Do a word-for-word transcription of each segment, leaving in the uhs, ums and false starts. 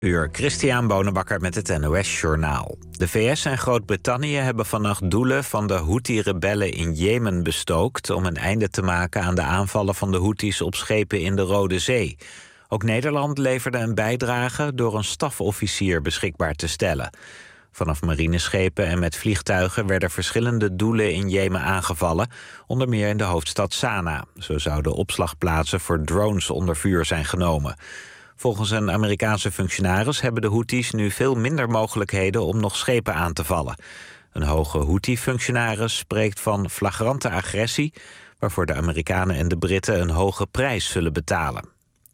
Uur Christian Bonenbakker met het N O S Journaal. De V S en Groot-Brittannië hebben vannacht doelen van de Houthi-rebellen in Jemen bestookt om een einde te maken aan de aanvallen van de Houthis op schepen in de Rode Zee. Ook Nederland leverde een bijdrage door een stafofficier beschikbaar te stellen. Vanaf marineschepen en met vliegtuigen werden verschillende doelen in Jemen aangevallen, onder meer in de hoofdstad Sanaa. Zo zouden opslagplaatsen voor drones onder vuur zijn genomen. Volgens een Amerikaanse functionaris hebben de Houthis nu veel minder mogelijkheden om nog schepen aan te vallen. Een hoge Houthi-functionaris spreekt van flagrante agressie, waarvoor de Amerikanen en de Britten een hoge prijs zullen betalen.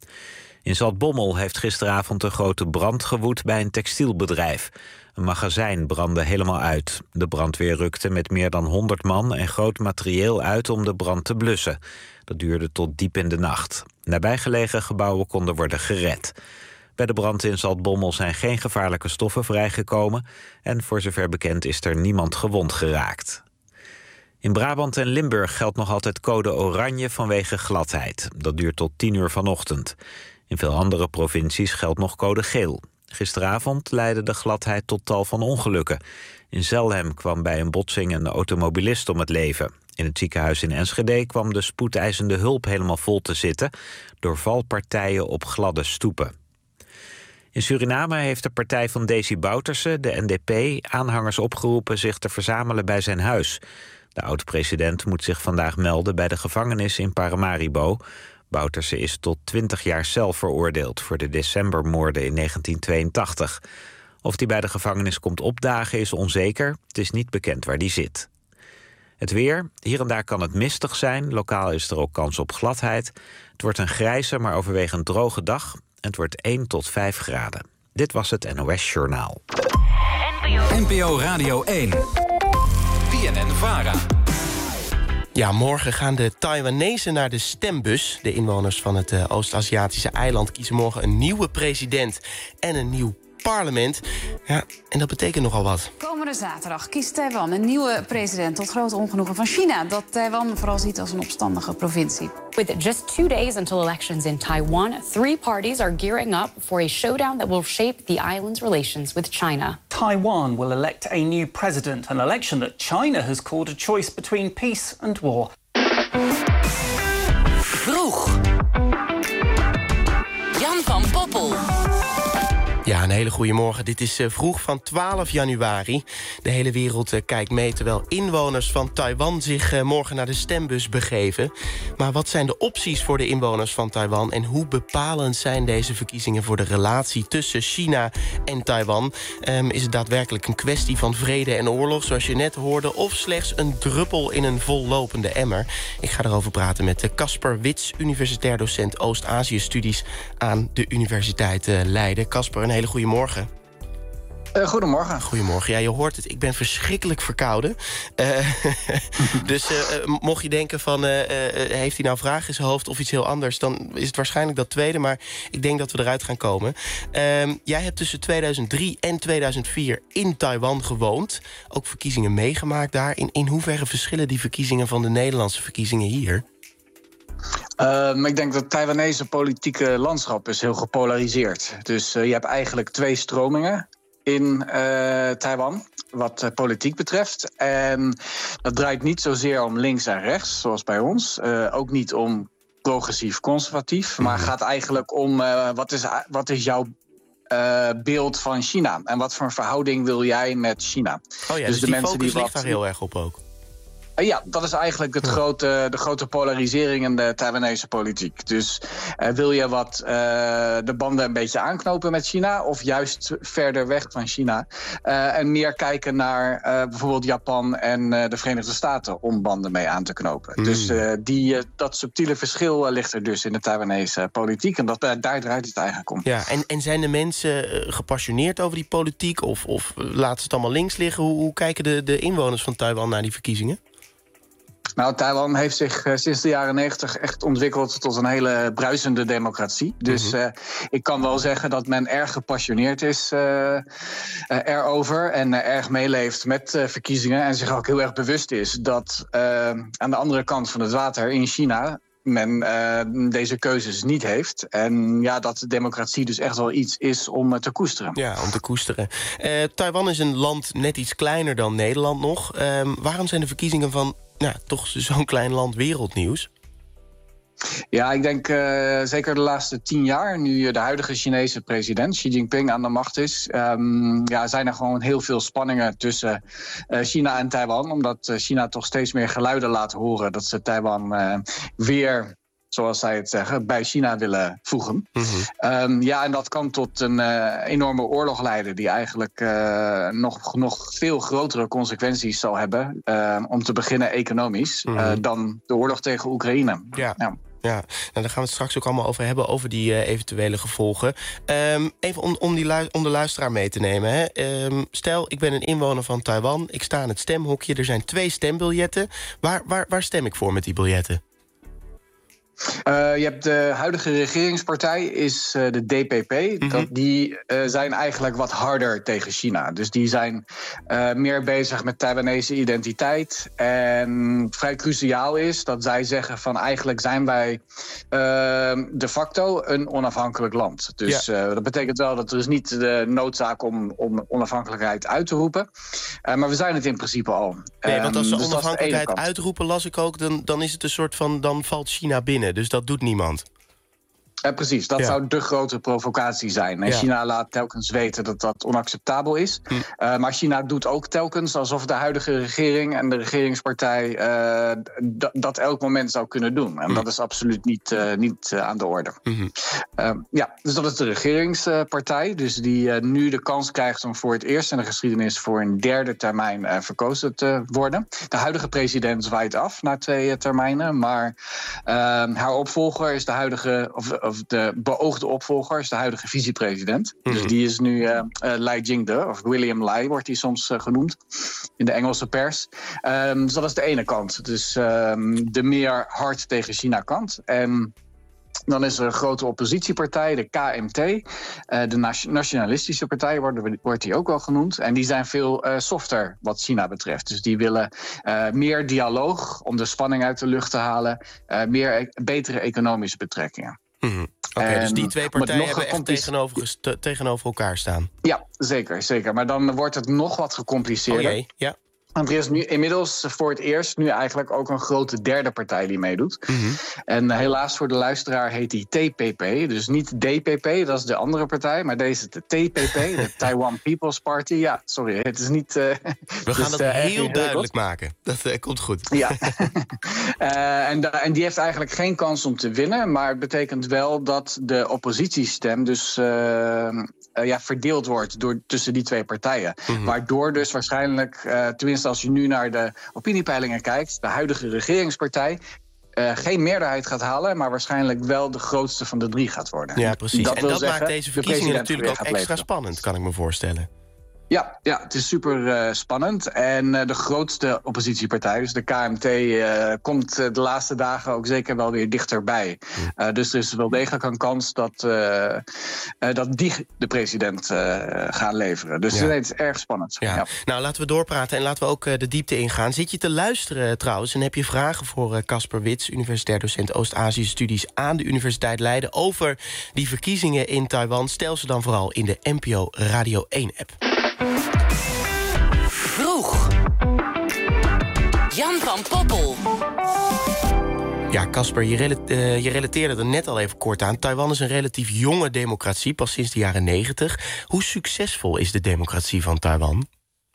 In Zaltbommel heeft gisteravond een grote brand gewoed bij een textielbedrijf. Een magazijn brandde helemaal uit. De brandweer rukte met meer dan honderd man en groot materieel uit om de brand te blussen. Dat duurde tot diep in de nacht. Nabijgelegen gebouwen konden worden gered. Bij de brand in Zaltbommel zijn geen gevaarlijke stoffen vrijgekomen en voor zover bekend is er niemand gewond geraakt. In Brabant en Limburg geldt nog altijd code oranje vanwege gladheid. Dat duurt tot tien uur vanochtend. In veel andere provincies geldt nog code geel. Gisteravond leidde de gladheid tot tal van ongelukken. In Zelhem kwam bij een botsing een automobilist om het leven. In het ziekenhuis in Enschede kwam de spoedeisende hulp helemaal vol te zitten door valpartijen op gladde stoepen. In Suriname heeft de partij van Desi Bouterse, de N D P, aanhangers opgeroepen zich te verzamelen bij zijn huis. De oud-president moet zich vandaag melden bij de gevangenis in Paramaribo. Bouterse is tot twintig jaar cel veroordeeld voor de decembermoorden in negentien tweeëntachtig. Of hij bij de gevangenis komt opdagen is onzeker. Het is niet bekend waar die zit. Het weer. Hier en daar kan het mistig zijn. Lokaal is er ook kans op gladheid. Het wordt een grijze, maar overwegend droge dag. Het wordt één tot vijf graden. Dit was het N O S Journaal. N P O Radio één. B N N-Vara. Ja, morgen gaan de Taiwanese naar de stembus. De inwoners van het uh, Oost-Aziatische eiland kiezen morgen een nieuwe president en een nieuw parlement. Ja, en dat betekent nogal wat. Komende zaterdag kiest Taiwan een nieuwe president tot groot ongenoegen van China, dat Taiwan vooral ziet als een opstandige provincie. With just two days until elections in Taiwan, three parties are gearing up for a showdown that will shape the island's relations with China. Taiwan will elect a new president, an election that China has called a choice between peace and war. Vroeg. Jan van Poppel. Ja, een hele goede morgen. Dit is uh, vroeg van twaalf januari. De hele wereld uh, kijkt mee terwijl inwoners van Taiwan zich uh, morgen naar de stembus begeven. Maar wat zijn de opties voor de inwoners van Taiwan en hoe bepalend zijn deze verkiezingen voor de relatie tussen China en Taiwan? Um, is het daadwerkelijk een kwestie van vrede en oorlog, zoals je net hoorde, of slechts een druppel in een vollopende emmer? Ik ga erover praten met Casper Wits, universitair docent Oost-Azië-studies aan de Universiteit uh, Leiden. Casper, een hele goede morgen. Uh, goedemorgen. Goedemorgen. Ja, je hoort het. Ik ben verschrikkelijk verkouden. Uh, dus uh, mocht je denken van, uh, uh, heeft hij nou vragen in zijn hoofd of iets heel anders, dan is het waarschijnlijk dat tweede, maar ik denk dat we eruit gaan komen. Uh, jij hebt tussen tweeduizend drie en tweeduizend vier in Taiwan gewoond. Ook verkiezingen meegemaakt daar. In, in hoeverre verschillen die verkiezingen van de Nederlandse verkiezingen hier? Uh, ik denk dat het Taiwanese politieke landschap is heel gepolariseerd. Dus uh, je hebt eigenlijk twee stromingen in uh, Taiwan, wat uh, politiek betreft. En dat draait niet zozeer om links en rechts, zoals bij ons. Uh, ook niet om progressief-conservatief, maar gaat eigenlijk om uh, wat, is, wat is jouw uh, beeld van China? En wat voor een verhouding wil jij met China? Oh ja, dus, dus de die mensen focus die ligt wat, daar heel erg op ook. Ja, dat is eigenlijk het grote, de grote polarisering in de Taiwanese politiek. Dus uh, wil je wat uh, de banden een beetje aanknopen met China, of juist verder weg van China? Uh, en meer kijken naar uh, bijvoorbeeld Japan en uh, de Verenigde Staten om banden mee aan te knopen. Mm. Dus uh, die, uh, dat subtiele verschil uh, ligt er dus in de Taiwanese politiek. En dat, uh, daar draait het eigenlijk om. Ja, en, en zijn de mensen uh, gepassioneerd over die politiek? Of, of laten ze het allemaal links liggen? Hoe, hoe kijken de, de inwoners van Taiwan naar die verkiezingen? Nou, Taiwan heeft zich uh, sinds de jaren negentig echt ontwikkeld tot een hele bruisende democratie. Dus uh, ik kan wel zeggen dat men erg gepassioneerd is uh, uh, erover en uh, erg meeleeft met uh, verkiezingen en zich ook heel erg bewust is dat uh, aan de andere kant van het water in China men uh, deze keuzes niet heeft. En ja, dat democratie dus echt wel iets is om uh, te koesteren. Ja, om te koesteren. Uh, Taiwan is een land net iets kleiner dan Nederland nog. Uh, waarom zijn de verkiezingen van nou, toch zo'n klein land wereldnieuws? Ja, ik denk uh, zeker de laatste tien jaar, nu de huidige Chinese president Xi Jinping aan de macht is, um, ja, zijn er gewoon heel veel spanningen tussen uh, China en Taiwan. Omdat uh, China toch steeds meer geluiden laat horen dat ze Taiwan uh, weer, zoals zij het zeggen, bij China willen voegen. Mm-hmm. Um, ja, en dat kan tot een uh, enorme oorlog leiden die eigenlijk uh, nog, nog veel grotere consequenties zal hebben, uh, om te beginnen economisch, mm-hmm. uh, dan de oorlog tegen Oekraïne. Ja. Ja. Ja, nou, daar gaan we het straks ook allemaal over hebben, over die uh, eventuele gevolgen. Um, even om, om, die lu- om de luisteraar mee te nemen. Hè. Um, stel, ik ben een inwoner van Taiwan, ik sta aan het stemhokje, er zijn twee stembiljetten. Waar, waar, waar stem ik voor met die biljetten? Uh, je hebt de huidige regeringspartij, is uh, de D P P. Mm-hmm. Dat, die uh, zijn eigenlijk wat harder tegen China. Dus die zijn uh, meer bezig met Taiwanese identiteit. En vrij cruciaal is dat zij zeggen van eigenlijk zijn wij uh, de facto een onafhankelijk land. Dus ja. uh, dat betekent wel dat er is niet de noodzaak om, om onafhankelijkheid uit te roepen. Uh, maar we zijn het in principe al. Nee, want als ze um, dus onafhankelijkheid uitroepen, las ik ook, dan, dan is het een soort van, dan valt China binnen. Dus dat doet niemand. Ja, precies, dat ja. zou de grote provocatie zijn. En ja. China laat telkens weten dat dat onacceptabel is. Hm. Uh, maar China doet ook telkens alsof de huidige regering en de regeringspartij uh, d- dat elk moment zou kunnen doen. En hm. dat is absoluut niet, uh, niet uh, aan de orde. Hm. Uh, ja, dus dat is de regeringspartij. Dus die uh, nu de kans krijgt om voor het eerst in de geschiedenis voor een derde termijn uh, verkozen te worden. De huidige president zwaait af na twee uh, termijnen. Maar uh, haar opvolger is de huidige, of, of de beoogde opvolger is de huidige vicepresident. Mm-hmm. Dus die is nu uh, uh, Lai Jingde, of William Lai wordt hij soms uh, genoemd in de Engelse pers. Um, dus dat is de ene kant. Dus um, de meer hard tegen China kant. En dan is er een grote oppositiepartij, de K M T. Uh, de Nationalistische Partij wordt, wordt die ook wel genoemd. En die zijn veel uh, softer wat China betreft. Dus die willen uh, meer dialoog om de spanning uit de lucht te halen. Uh, meer e- betere economische betrekkingen. Mm-hmm. Oké, okay, dus die twee partijen hebben echt tegenover, te, tegenover elkaar staan. Ja, zeker, zeker. Maar dan wordt het nog wat gecompliceerder. Oh jee, ja. Want er is nu inmiddels voor het eerst nu eigenlijk ook een grote derde partij die meedoet. Mm-hmm. En helaas voor de luisteraar heet die T P P. Dus niet D P P, dat is de andere partij. Maar deze is de T P P, de Taiwan People's Party. Ja, sorry, het is niet... Uh, We gaan dus, dat uh, heel duidelijk maken. Dat uh, komt goed. Ja. uh, en, da- en die heeft eigenlijk geen kans om te winnen. Maar het betekent wel dat de oppositiestem dus... Uh, Uh, ja, verdeeld wordt door, tussen die twee partijen. Mm-hmm. Waardoor dus waarschijnlijk, uh, tenminste als je nu naar de opiniepeilingen kijkt... de huidige regeringspartij uh, geen meerderheid gaat halen... maar waarschijnlijk wel de grootste van de drie gaat worden. Ja, precies. Dat en dat zeggen, maakt deze verkiezingen de natuurlijk ook extra leveren. spannend, kan ik me voorstellen. Ja, ja, het is super uh, spannend. En uh, de grootste oppositiepartij, dus de K M T... Uh, komt uh, de laatste dagen ook zeker wel weer dichterbij. Uh, dus er is wel degelijk een kans dat, uh, uh, dat die de president uh, gaan leveren. Dus ja. nee, het is erg spannend. Ja. Ja. Nou, laten we doorpraten en laten we ook uh, de diepte ingaan. Zit je te luisteren trouwens en heb je vragen voor Casper uh, Wits... universitair docent Oost-Azië-studies aan de Universiteit Leiden... over die verkiezingen in Taiwan? Stel ze dan vooral in de N P O Radio één-app. Vroeg. Jan van Poppel. Ja, Casper, je, rela- uh, je relateerde er net al even kort aan. Taiwan is een relatief jonge democratie, pas sinds de jaren negentig. Hoe succesvol is de democratie van Taiwan?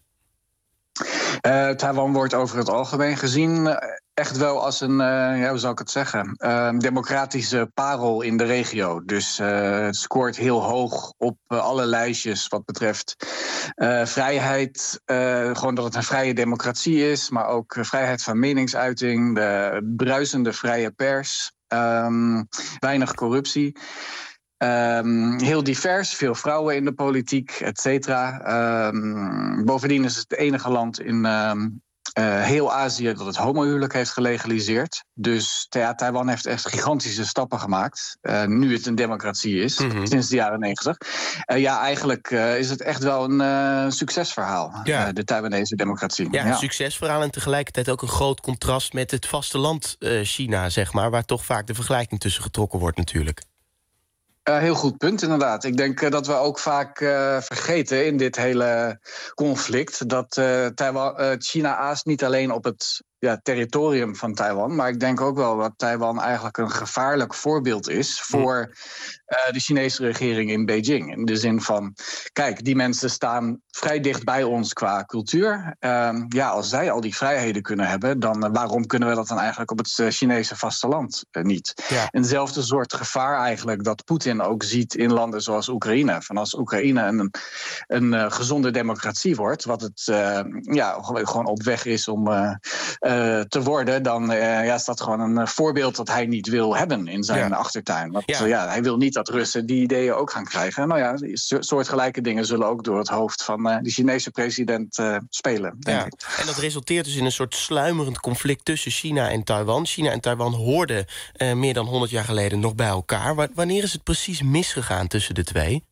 Uh, Taiwan wordt over het algemeen gezien uh, echt wel als een, uh, ja, hoe zou ik het zeggen, uh, democratische parel in de regio. Dus uh, het scoort heel hoog op uh, alle lijstjes wat betreft uh, vrijheid. Uh, gewoon dat het een vrije democratie is, maar ook uh, vrijheid van meningsuiting, de bruisende vrije pers, um, weinig corruptie. Um, heel divers, veel vrouwen in de politiek, et cetera. Um, bovendien is het het enige land in, um, Uh, heel Azië dat het homohuwelijk heeft gelegaliseerd. Dus ja, Taiwan heeft echt gigantische stappen gemaakt. Uh, nu het een democratie is, mm-hmm. sinds de jaren negentig. Uh, ja, eigenlijk uh, is het echt wel een uh, succesverhaal, ja. uh, de Taiwanese democratie. Ja, een ja. succesverhaal en tegelijkertijd ook een groot contrast met het vasteland uh, China, zeg maar, waar toch vaak de vergelijking tussen getrokken wordt natuurlijk. Uh, heel goed punt, inderdaad. Ik denk uh, dat we ook vaak uh, vergeten in dit hele conflict dat uh, Taiwan, uh, China aast niet alleen op het ja, territorium van Taiwan, maar ik denk ook wel dat Taiwan eigenlijk een gevaarlijk voorbeeld is voor uh, de Chinese regering in Beijing. In de zin van, kijk, die mensen staan vrij dicht bij ons qua cultuur. Uh, ja, als zij al die vrijheden kunnen hebben, dan uh, waarom kunnen we dat dan eigenlijk op het uh, Chinese vasteland uh, niet? Ja. Eenzelfde soort gevaar eigenlijk dat Poetin ook ziet in landen zoals Oekraïne. Van als Oekraïne een, een uh, gezonde democratie wordt, wat het uh, ja, gewoon op weg is om uh, uh, te worden, dan uh, ja, is dat gewoon een uh, voorbeeld dat hij niet wil hebben in zijn ja. achtertuin. Want ja. Uh, ja, hij wil niet dat Russen die ideeën ook gaan krijgen. Nou ja, soortgelijke dingen zullen ook door het hoofd van uh, de Chinese president uh, spelen, denk ja. ik. En dat resulteert dus in een soort sluimerend conflict tussen China en Taiwan. China en Taiwan hoorden uh, meer dan honderd jaar geleden nog bij elkaar. W- wanneer is het precies misgegaan tussen de twee?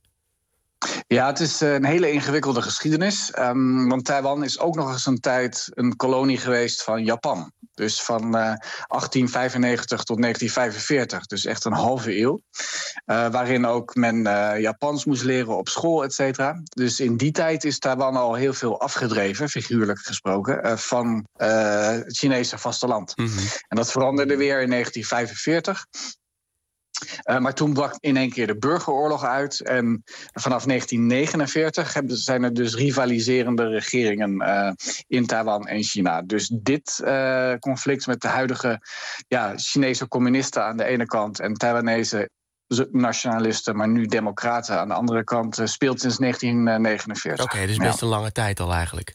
Ja, het is een hele ingewikkelde geschiedenis. Um, want Taiwan is ook nog eens een tijd een kolonie geweest van Japan. Dus van uh, achttien vijfennegentig tot negentien vijfenveertig. Dus echt een halve eeuw. Uh, waarin ook men uh, Japans moest leren op school, et cetera. Dus in die tijd is Taiwan al heel veel afgedreven, figuurlijk gesproken, uh, van uh, het Chinese vasteland. Mm-hmm. En dat veranderde weer in negentien vijfenveertig. Uh, maar toen brak in één keer de burgeroorlog uit. En vanaf negentien negenenveertig hebben, zijn er dus rivaliserende regeringen uh, in Taiwan en China. Dus dit uh, conflict met de huidige ja, Chinese communisten aan de ene kant en Taiwanese nationalisten, maar nu democraten aan de andere kant, uh, speelt sinds negentien negenenveertig. Oké, okay, dus best ja. een lange tijd al eigenlijk.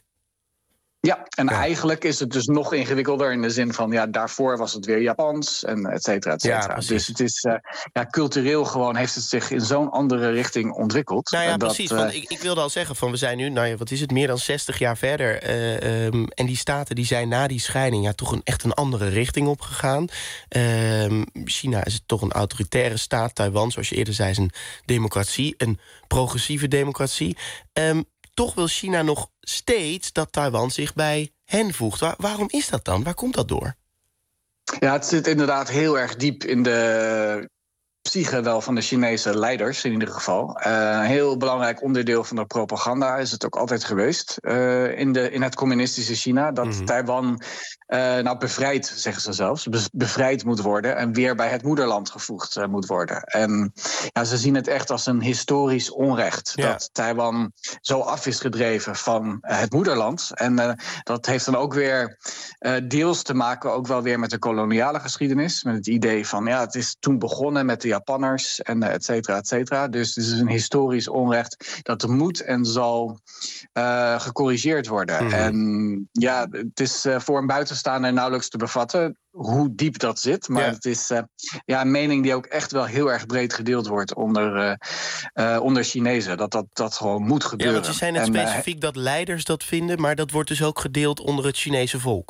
Ja, en ja. eigenlijk is het dus nog ingewikkelder in de zin van, ja, daarvoor was het weer Japans en et cetera, et cetera. Ja, dus het is, uh, ja, cultureel gewoon heeft het zich in zo'n andere richting ontwikkeld. Nou ja, dat, precies. Uh, want ik, ik wilde al zeggen, van we zijn nu, nou ja, wat is het, meer dan zestig jaar verder. Uh, um, en die staten die zijn na die scheiding ja toch een, echt een andere richting opgegaan. Uh, China is toch een autoritaire staat. Taiwan, zoals je eerder zei, is een democratie, een progressieve democratie. Um, Toch wil China nog steeds dat Taiwan zich bij hen voegt. Waar, waarom is dat dan? Waar komt dat door? Ja, het zit inderdaad heel erg diep in de psyche wel van de Chinese leiders in ieder geval. Uh, een heel belangrijk onderdeel van de propaganda is het ook altijd geweest uh, in, de, in het communistische China. Dat mm-hmm. Taiwan uh, nou bevrijd, zeggen ze zelfs, be- bevrijd moet worden en weer bij het moederland gevoegd uh, moet worden. En ja, ze zien het echt als een historisch onrecht ja. dat Taiwan zo af is gedreven van uh, het moederland. En uh, dat heeft dan ook weer uh, deels te maken ook wel weer met de koloniale geschiedenis. Met het idee van, ja, het is toen begonnen met de Japanners en et cetera, et cetera. Dus het is een historisch onrecht dat moet en zal uh, gecorrigeerd worden. Mm-hmm. En ja, het is uh, voor een buitenstaander nauwelijks te bevatten hoe diep dat zit. Maar ja. het is uh, ja, een mening die ook echt wel heel erg breed gedeeld wordt onder, uh, uh, onder Chinezen. Dat, dat dat gewoon moet gebeuren. Ja, want je zei net en, specifiek uh, dat leiders dat vinden, maar dat wordt dus ook gedeeld onder het Chinese volk.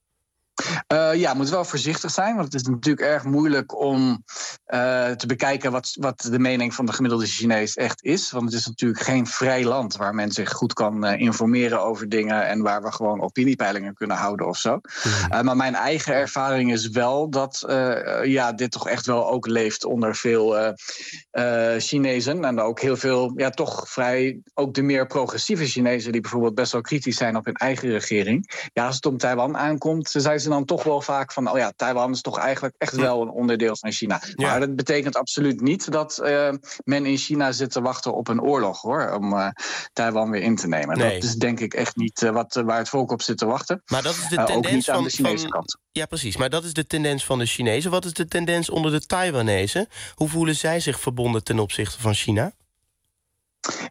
Uh, ja, moet wel voorzichtig zijn, want het is natuurlijk erg moeilijk om uh, te bekijken wat, wat de mening van de gemiddelde Chinees echt is. Want het is natuurlijk geen vrij land waar men zich goed kan uh, informeren over dingen en waar we gewoon opiniepeilingen kunnen houden of zo. Mm. Uh, maar mijn eigen ervaring is wel dat uh, ja, dit toch echt wel ook leeft onder veel uh, uh, Chinezen. En ook heel veel, ja, toch vrij, ook de meer progressieve Chinezen die bijvoorbeeld best wel kritisch zijn op hun eigen regering. Ja, als het om Taiwan aankomt, zijn ze dan toch wel vaak van, oh ja, Taiwan is toch eigenlijk echt wel een onderdeel van China. Ja. Maar dat betekent absoluut niet dat uh, men in China zit te wachten op een oorlog, hoor, om uh, Taiwan weer in te nemen. Nee. Dat is denk ik echt niet uh, wat, uh, waar het volk op zit te wachten. Maar dat is de tendens uh, ook niet van, aan de Chinese van, kant. Ja, precies. Maar dat is de tendens van de Chinezen. Wat is de tendens onder de Taiwanese? Hoe voelen zij zich verbonden ten opzichte van China?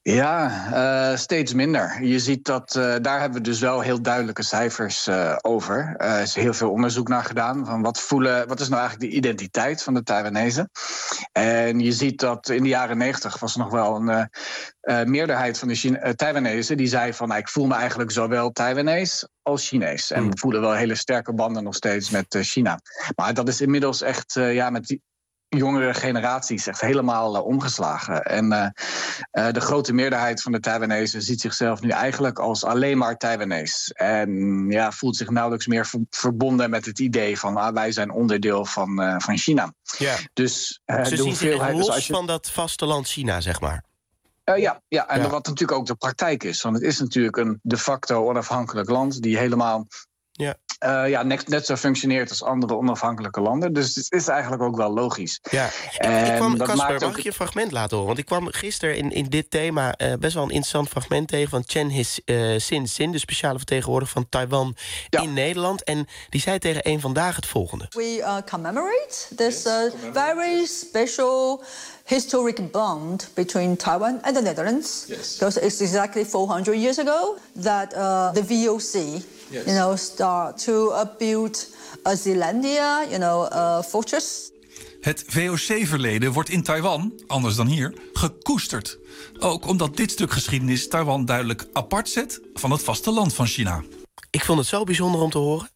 Ja, uh, steeds minder. Je ziet dat, uh, daar hebben we dus wel heel duidelijke cijfers uh, over. Er uh, is heel veel onderzoek naar gedaan. Van wat, voelen, wat is nou eigenlijk de identiteit van de Taiwanese? En je ziet dat in de jaren negentig was er nog wel een uh, uh, meerderheid van de Chine- uh, Taiwanese die zei van, nou, ik voel me eigenlijk zowel Taiwanees als Chinees. En we voelen wel hele sterke banden nog steeds met uh, China. Maar dat is inmiddels echt uh, ja, met die jongere generaties echt helemaal uh, omgeslagen. En uh, uh, de grote meerderheid van de Taiwanese ziet zichzelf nu eigenlijk als alleen maar Taiwanees. En ja, voelt zich nauwelijks meer ver- verbonden met het idee van ah, wij zijn onderdeel van, uh, van China. Ja. Dus uh, Ze de zien hoeveelheid, zich los dus als je... van dat vasteland China, zeg maar. Uh, ja, ja, en ja. wat natuurlijk ook de praktijk is. Want het is natuurlijk een de facto onafhankelijk land die helemaal Ja. Uh, ja, net, net zo functioneert als andere onafhankelijke landen. Dus het is eigenlijk ook wel logisch. Ja. En ik kwam, dat Casper, maakt mag ook... ik je een fragment laten horen? Want ik kwam gisteren in, in dit thema uh, best wel een interessant fragment tegen van Chen His, uh, Sin Sin, de speciale vertegenwoordiger van Taiwan ja. in Nederland. En die zei tegen Eén Vandaag het volgende. We uh, commemorate this uh, very special historic bond between Taiwan and the Netherlands. Yes. Because it's exactly four hundred years ago that uh, the V O C, yes. you know, start to uh, build a Zeelandia, you know, a fortress. Het V O C-verleden wordt in Taiwan, anders dan hier, gekoesterd. Ook omdat dit stuk geschiedenis Taiwan duidelijk apart zet van het vasteland van China. Ik vond het zo bijzonder om te horen.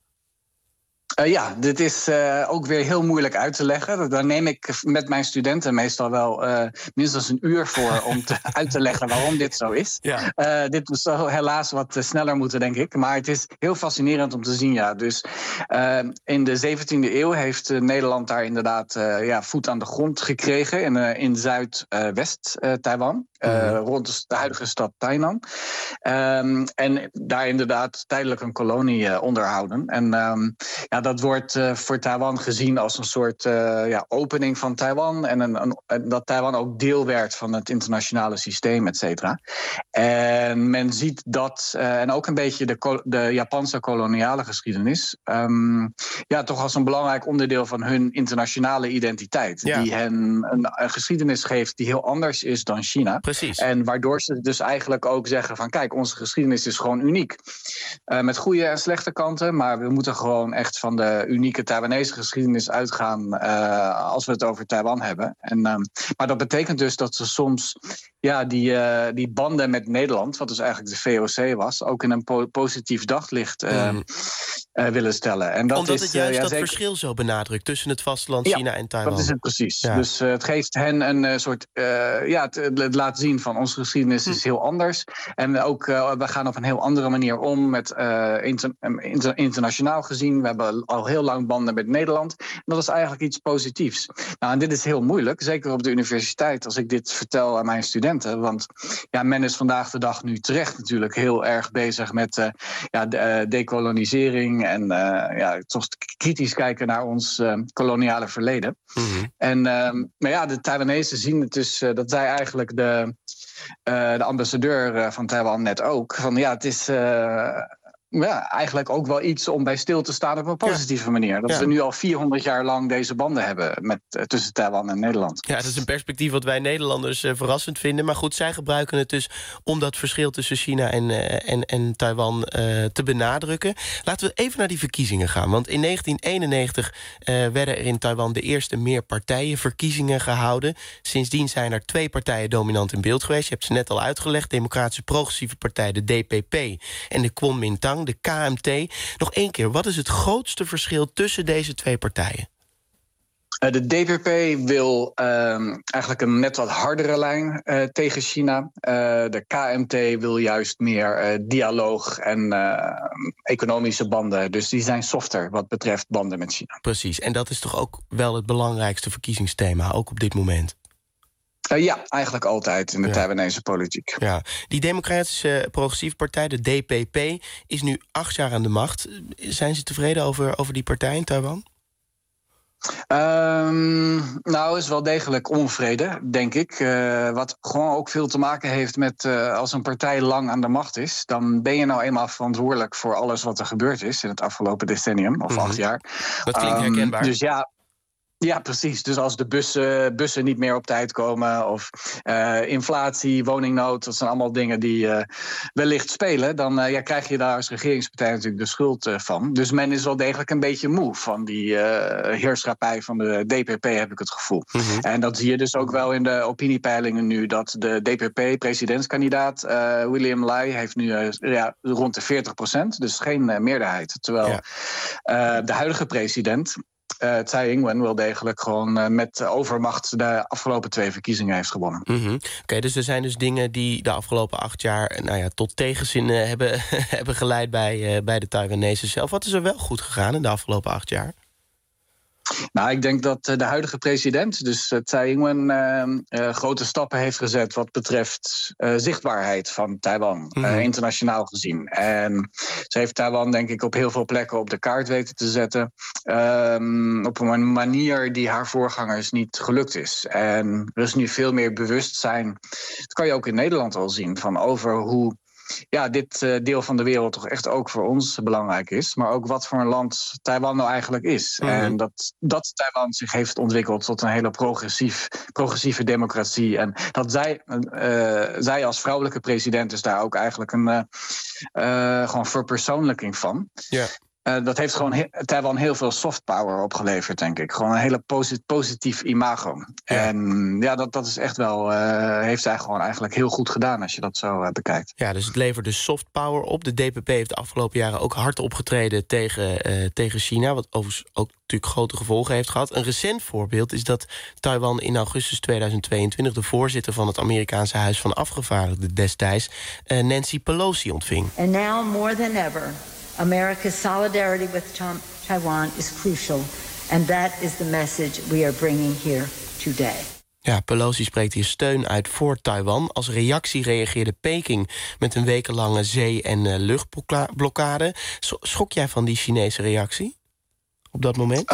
Uh, ja, dit is uh, ook weer heel moeilijk uit te leggen. Daar neem ik met mijn studenten meestal wel uh, minstens een uur voor om te, uit te leggen waarom dit zo is. Ja. Uh, dit zou helaas wat uh, sneller moeten, denk ik. Maar het is heel fascinerend om te zien, ja. Dus uh, in de zeventiende eeuw heeft uh, Nederland daar inderdaad uh, ja, voet aan de grond gekregen in, uh, in Zuidwest-Taiwan. Uh, Uh, rond de huidige stad Tainan. Um, en daar inderdaad tijdelijk een kolonie uh, onderhouden. En um, ja, dat wordt uh, voor Taiwan gezien als een soort uh, ja, opening van Taiwan. En een, een, dat Taiwan ook deel werd van het internationale systeem, et cetera. En men ziet dat, uh, en ook een beetje de, de Japanse koloniale geschiedenis, um, ja, toch als een belangrijk onderdeel van hun internationale identiteit. Ja. Die hen een, een geschiedenis geeft die heel anders is dan China. Precies. En waardoor ze dus eigenlijk ook zeggen van kijk, onze geschiedenis is gewoon uniek. Uh, met goede en slechte kanten, maar we moeten gewoon echt van de unieke Taiwanese geschiedenis uitgaan uh, als we het over Taiwan hebben. En, uh, maar dat betekent dus dat ze soms ja, die, uh, die banden met Nederland, wat dus eigenlijk de V O C was, ook in een po- positief daglicht uh, mm. uh, willen stellen. En dat Omdat is, het juist uh, ja, dat zeker... verschil zo benadrukt tussen het vasteland ja, China en Taiwan. Dat is het precies. Ja. Dus uh, het geeft hen een uh, soort uh, ja, het, het laat zien van onze geschiedenis is heel anders. En we, ook, uh, we gaan op een heel andere manier om met uh, inter, inter, internationaal gezien. We hebben al heel lang banden met Nederland. En dat is eigenlijk iets positiefs. Nou, en dit is heel moeilijk, zeker op de universiteit, als ik dit vertel aan mijn studenten. Want ja, men is vandaag de dag nu terecht natuurlijk heel erg bezig met uh, ja, de, uh, decolonisering en uh, ja, toch kritisch kijken naar ons uh, koloniale verleden. Mm-hmm. En uh, maar ja, de Taiwanese zien het dus, uh, dat zij eigenlijk de Uh, de ambassadeur uh, van Taiwan net ook. Van ja, het is uh, ja, eigenlijk ook wel iets om bij stil te staan op een positieve ja. manier. Dat ja. we nu al vierhonderd jaar lang deze banden hebben met, uh, tussen Taiwan en Nederland. Ja, dat is een perspectief wat wij Nederlanders uh, verrassend vinden. Maar goed, zij gebruiken het dus om dat verschil tussen China en, uh, en, en Taiwan uh, te benadrukken. Laten we even naar die verkiezingen gaan. Want in negentien eenennegentig uh, werden er in Taiwan de eerste meerpartijenverkiezingen gehouden. Sindsdien zijn er twee partijen dominant in beeld geweest. Je hebt ze net al uitgelegd. Democratische Progressieve Partij, de D P P, en de Kuomintang, de K M T. Nog één keer, wat is het grootste verschil tussen deze twee partijen? Uh, de D P P wil uh, eigenlijk een net wat hardere lijn uh, tegen China. Uh, de K M T wil juist meer uh, dialoog en uh, economische banden. Dus die zijn softer wat betreft banden met China. Precies, en dat is toch ook wel het belangrijkste verkiezingsthema, ook op dit moment? Uh, ja, eigenlijk altijd in de ja. Taiwanese politiek. Ja. Die Democratische Progressieve Partij, de D P P, is nu acht jaar aan de macht. Zijn ze tevreden over, over die partij in Taiwan? Um, nou, is wel degelijk onvrede, denk ik. Uh, wat gewoon ook veel te maken heeft met uh, als een partij lang aan de macht is, dan ben je nou eenmaal verantwoordelijk voor alles wat er gebeurd is in het afgelopen decennium, of mm-hmm. acht jaar. Dat klinkt herkenbaar. Um, dus ja. Ja, precies. Dus als de bussen, bussen niet meer op tijd komen of uh, inflatie, woningnood, dat zijn allemaal dingen die uh, wellicht spelen, dan uh, ja, krijg je daar als regeringspartij natuurlijk de schuld uh, van. Dus men is wel degelijk een beetje moe van die uh, heerschappij van de D P P, heb ik het gevoel. Mm-hmm. En dat zie je dus ook wel in de opiniepeilingen nu, dat de D P P-presidentskandidaat uh, William Lai heeft nu uh, ja, rond de veertig procent, dus geen uh, meerderheid. Terwijl ja. uh, de huidige president, Uh, Tsai Ing-wen, wel degelijk gewoon uh, met overmacht de afgelopen twee verkiezingen heeft gewonnen. Mm-hmm. Oké, okay, dus er zijn dus dingen die de afgelopen acht jaar nou ja, tot tegenzin uh, hebben, hebben geleid bij, uh, bij de Taiwanese zelf. Wat is er wel goed gegaan in de afgelopen acht jaar? Nou, ik denk dat de huidige president, dus Tsai Ing-wen, uh, uh, grote stappen heeft gezet wat betreft uh, zichtbaarheid van Taiwan, mm-hmm. uh, internationaal gezien. En ze heeft Taiwan, denk ik, op heel veel plekken op de kaart weten te zetten, um, op een manier die haar voorgangers niet gelukt is. En er is nu veel meer bewustzijn, dat kan je ook in Nederland al zien, van over hoe ja, dit uh, deel van de wereld toch echt ook voor ons belangrijk is. Maar ook wat voor een land Taiwan nou eigenlijk is. Mm-hmm. En dat, dat Taiwan zich heeft ontwikkeld tot een hele progressief, progressieve democratie. En dat zij, uh, zij als vrouwelijke president is daar ook eigenlijk een uh, uh, gewoon verpersoonlijking van. Ja. Uh, dat heeft gewoon he- Taiwan heel veel soft power opgeleverd, denk ik. Gewoon een hele posit- positief imago. Ja. En ja, dat, dat is echt wel, uh, heeft zij gewoon eigenlijk heel goed gedaan als je dat zo uh, bekijkt. Ja, dus het levert dus soft power op. De D P P heeft de afgelopen jaren ook hard opgetreden tegen, uh, tegen China, wat overigens ook natuurlijk grote gevolgen heeft gehad. Een recent voorbeeld is dat Taiwan in augustus tweeduizend tweeëntwintig de voorzitter van het Amerikaanse Huis van Afgevaardigden destijds, uh, Nancy Pelosi, ontving. And now more than ever, America's solidarity with Taiwan is crucial, and that is the message we are bringing here today. Ja, Pelosi spreekt hier steun uit voor Taiwan. Als reactie reageerde Peking met een wekenlange zee- en uh, luchtblokkade. Schok jij van die Chinese reactie op dat moment?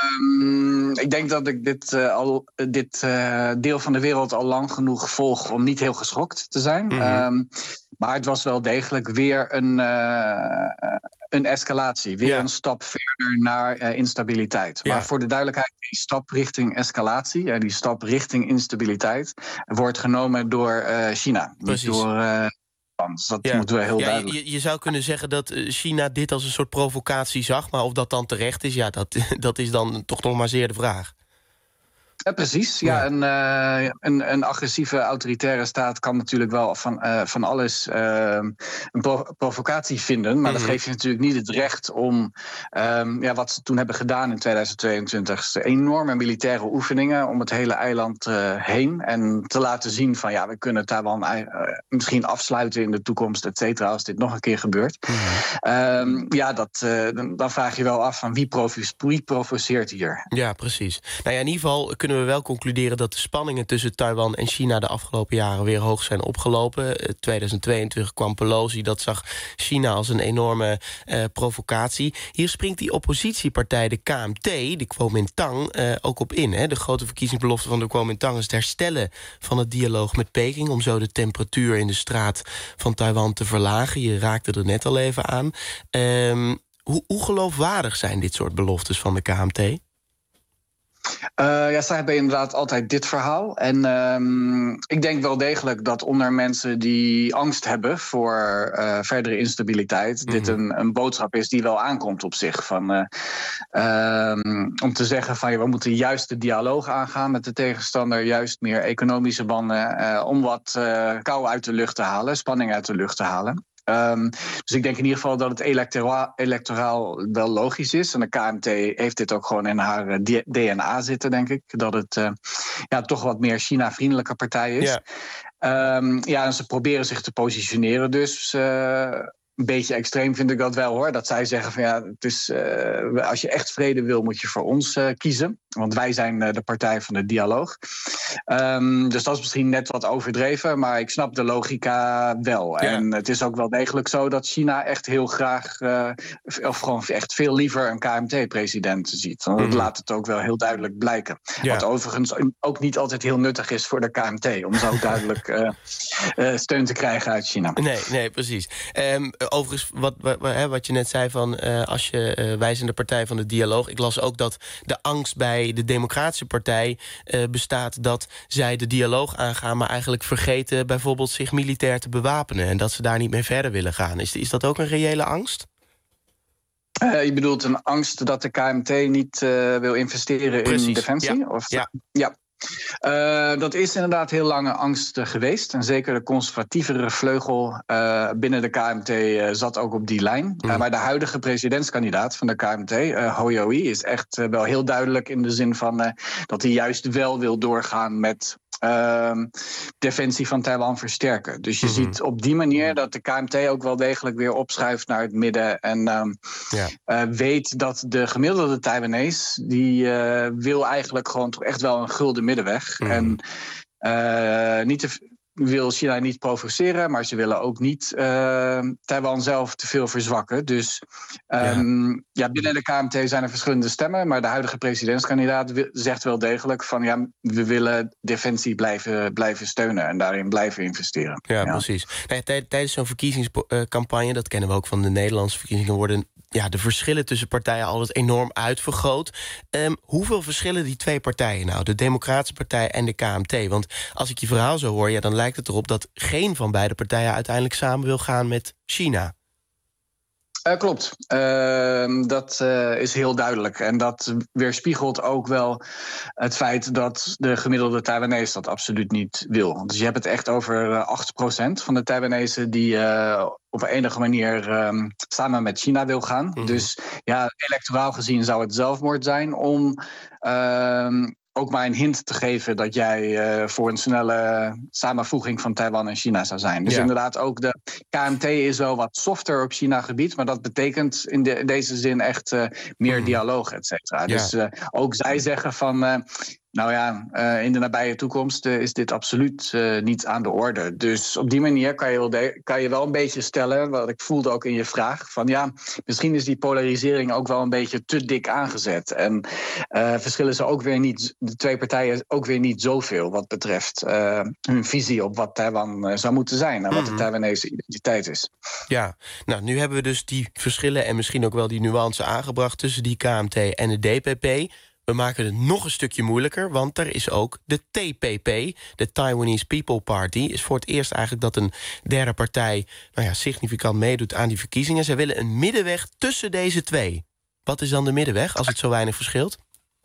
Um, ik denk dat ik dit, uh, al, dit uh, deel van de wereld al lang genoeg volg om niet heel geschokt te zijn. Mm-hmm. Um, Maar het was wel degelijk weer een, uh, een escalatie. Weer ja. een stap verder naar uh, instabiliteit. Ja. Maar voor de duidelijkheid, die stap richting escalatie, uh, die stap richting instabiliteit, wordt genomen door uh, China. Precies. Niet door uh, Dus dat ja. moeten we heel ja, duidelijk. Je, je zou kunnen zeggen dat China dit als een soort provocatie zag, maar of dat dan terecht is, ja, dat, dat is dan toch nog maar zeer de vraag. Ja, precies. Ja, ja. Een, uh, een, een agressieve autoritaire staat kan natuurlijk wel van, uh, van alles uh, een provo- provocatie vinden. Maar mm-hmm. dat geeft je natuurlijk niet het recht om um, ja, wat ze toen hebben gedaan in tweeduizend tweeëntwintig. Enorme militaire oefeningen om het hele eiland uh, heen. En te laten zien van ja, we kunnen Taiwan uh, misschien afsluiten in de toekomst, et cetera, als dit nog een keer gebeurt. Mm-hmm. Um, ja, dat, uh, dan, dan vraag je wel af van wie, provo- wie provoceert hier. Ja, precies. Nou ja, in ieder geval kunnen we wel concluderen dat de spanningen tussen Taiwan en China de afgelopen jaren weer hoog zijn opgelopen. tweeduizend tweeëntwintig kwam Pelosi, dat zag China als een enorme uh, provocatie. Hier springt die oppositiepartij, de K M T, de Kuomintang, uh, ook op in. Hè. De grote verkiezingsbelofte van de Kuomintang is het herstellen van het dialoog met Peking, om zo de temperatuur in de straat van Taiwan te verlagen. Je raakte er net al even aan. Um, hoe, hoe geloofwaardig zijn dit soort beloftes van de K M T? Uh, ja, zij hebben inderdaad altijd dit verhaal. En um, ik denk wel degelijk dat onder mensen die angst hebben voor uh, verdere instabiliteit, mm-hmm. dit een, een boodschap is die wel aankomt op zich. Van, uh, um, om te zeggen van ja, we moeten juist de dialoog aangaan met de tegenstander, juist meer economische banden, uh, om wat uh, kou uit de lucht te halen, spanning uit de lucht te halen. Um, dus ik denk in ieder geval dat het electoraal, electoraal wel logisch is. En de K M T heeft dit ook gewoon in haar uh, D N A zitten, denk ik. Dat het uh, ja, toch wat meer China-vriendelijke partij is. Ja. Um, ja, en ze proberen zich te positioneren dus. Uh, Een beetje extreem vind ik dat wel, hoor. Dat zij zeggen van ja, het is, uh, als je echt vrede wil, moet je voor ons uh, kiezen. Want wij zijn uh, de partij van de dialoog. Um, dus dat is misschien net wat overdreven, maar ik snap de logica wel. Ja. En het is ook wel degelijk zo dat China echt heel graag, uh, of gewoon echt veel liever een K M T-president ziet. Want dat mm. laat het ook wel heel duidelijk blijken. Ja. Wat overigens ook niet altijd heel nuttig is voor de K M T, om zo duidelijk uh, uh, steun te krijgen uit China. Nee, nee, precies. Um, Overigens, wat, wat, wat je net zei van uh, als je uh, wij zijn de partij van de dialoog. Ik las ook dat de angst bij bij de Democratische Partij uh, bestaat dat zij de dialoog aangaan, maar eigenlijk vergeten bijvoorbeeld zich militair te bewapenen en dat ze daar niet mee verder willen gaan. Is, is dat ook een reële angst? Uh, je bedoelt een angst dat de K M T niet uh, wil investeren Precies, in defensie? Ja. Of, ja. ja. Uh, dat is inderdaad heel lange angst uh, geweest. En zeker de conservatievere vleugel uh, binnen de K M T uh, zat ook op die lijn. Mm. Uh, maar de huidige presidentskandidaat van de K M T, uh, Ho Yo-i, is echt uh, wel heel duidelijk in de zin van uh, dat hij juist wel wil doorgaan met Uh, defensie van Taiwan versterken. Dus je mm-hmm. ziet op die manier dat de K M T ook wel degelijk weer opschuift naar het midden en um, ja. uh, weet dat de gemiddelde Taiwanese die uh, wil eigenlijk gewoon toch echt wel een gulden middenweg. Mm-hmm. En uh, niet te wil China niet provoceren, maar ze willen ook niet uh, Taiwan zelf te veel verzwakken. Dus um, ja. ja, binnen de K M T zijn er verschillende stemmen, maar de huidige presidentskandidaat zegt wel degelijk van ja, we willen defensie blijven, blijven steunen en daarin blijven investeren. Ja, ja. precies. Nee, tij- tijdens zo'n verkiezingscampagne, dat kennen we ook van de Nederlandse verkiezingen, worden ja, de verschillen tussen partijen altijd enorm uitvergroot. Um, hoeveel verschillen die twee partijen nou, de Democratische Partij en de K M T? Want als ik je verhaal zo hoor, ja, dan lijkt het erop dat geen van beide partijen uiteindelijk samen wil gaan met China. Uh, klopt. Uh, dat uh, is heel duidelijk. En dat weerspiegelt ook wel het feit dat de gemiddelde Taiwanese dat absoluut niet wil. Dus je hebt het echt over uh, acht procent van de Taiwanese die uh, op een enige manier um, samen met China wil gaan. Mm-hmm. Dus ja, electoraal gezien zou het zelfmoord zijn om Uh, ook maar een hint te geven dat jij uh, voor een snelle samenvoeging van Taiwan en China zou zijn. Dus ja. inderdaad, ook de K M T is wel wat softer op China-gebied, maar dat betekent in, de, in deze zin echt uh, meer mm. dialoog, et cetera. Ja. Dus uh, ook zij zeggen van Uh, Nou ja, uh, in de nabije toekomst uh, is dit absoluut uh, niet aan de orde. Dus op die manier kan je, wel de- kan je wel een beetje stellen, wat ik voelde ook in je vraag, van ja, misschien is die polarisering ook wel een beetje te dik aangezet. En uh, verschillen ze ook weer niet, de twee partijen ook weer niet zoveel wat betreft uh, hun visie op wat Taiwan uh, zou moeten zijn en mm-hmm. wat de Taiwanese identiteit is. Ja, nou nu hebben we dus die verschillen en misschien ook wel die nuance aangebracht tussen die K M T en de D P P. We maken het nog een stukje moeilijker, want er is ook de T P P, de Taiwanese People Party. Is voor het eerst eigenlijk dat een derde partij nou ja, significant meedoet aan die verkiezingen. Zij willen een middenweg tussen deze twee. Wat is dan de middenweg, als het zo weinig verschilt?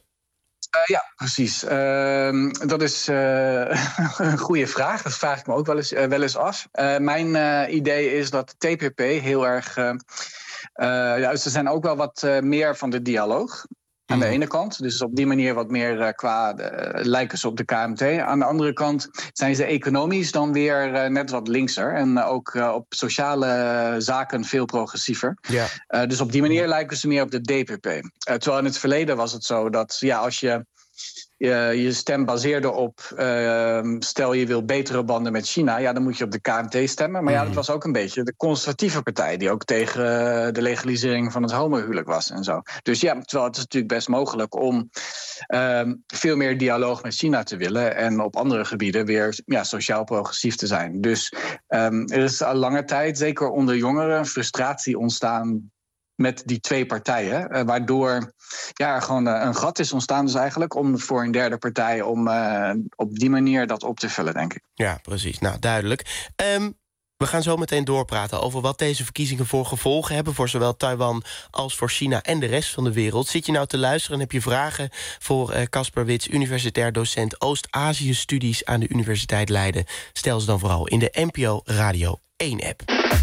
Uh, ja, precies. Uh, dat is uh, een goede vraag. Dat vraag ik me ook wel eens, uh, wel eens af. Uh, mijn uh, idee is dat de T P P heel erg Uh, uh, ja, ze zijn ook wel wat uh, meer van de dialoog. Aan de ene kant, dus op die manier wat meer uh, qua uh, lijken ze op de K M T. Aan de andere kant zijn ze economisch dan weer uh, net wat linkser. En uh, ook uh, op sociale uh, zaken veel progressiever. Ja. Uh, dus op die manier lijken ze meer op de D P P. Uh, terwijl in het verleden was het zo dat ja, als je je, je stem baseerde op Uh, stel je wil betere banden met China, ja, dan moet je op de K M T stemmen. Maar ja, dat was ook een beetje de conservatieve partij die ook tegen uh, de legalisering van het homohuwelijk was en zo. Dus ja, terwijl het is natuurlijk best mogelijk om uh, veel meer dialoog met China te willen en op andere gebieden weer ja, sociaal progressief te zijn. Dus um, er is al lange tijd, zeker onder jongeren, frustratie ontstaan met die twee partijen, uh, waardoor ja, er gewoon uh, een gat is ontstaan dus eigenlijk om voor een derde partij om uh, op die manier dat op te vullen, denk ik. Ja, precies. Nou, duidelijk. Um, we gaan zo meteen doorpraten over wat deze verkiezingen voor gevolgen hebben voor zowel Taiwan als voor China en de rest van de wereld. Zit je nou te luisteren en heb je vragen voor Caspar uh, Wits, universitair docent Oost-Azië-studies aan de Universiteit Leiden? Stel ze dan vooral in de N P O Radio één-app.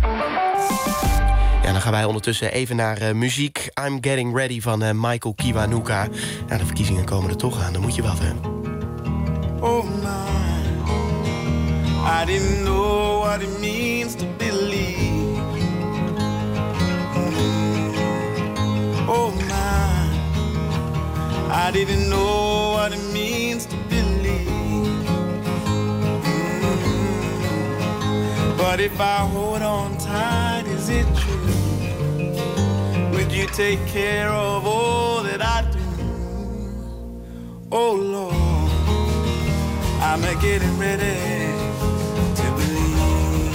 Ja, dan gaan wij ondertussen even naar uh, muziek. I'm Getting Ready van uh, Michael Kiwanuka. Ja, de verkiezingen komen er toch aan, dan moet je wat, hè. Oh my, I didn't know what it means to believe. Mm. Oh my, I didn't know what it means to believe. Mm. But if I hold on tight, is it true? Would you take care of all that I do? Oh Lord, I'm a getting ready to believe.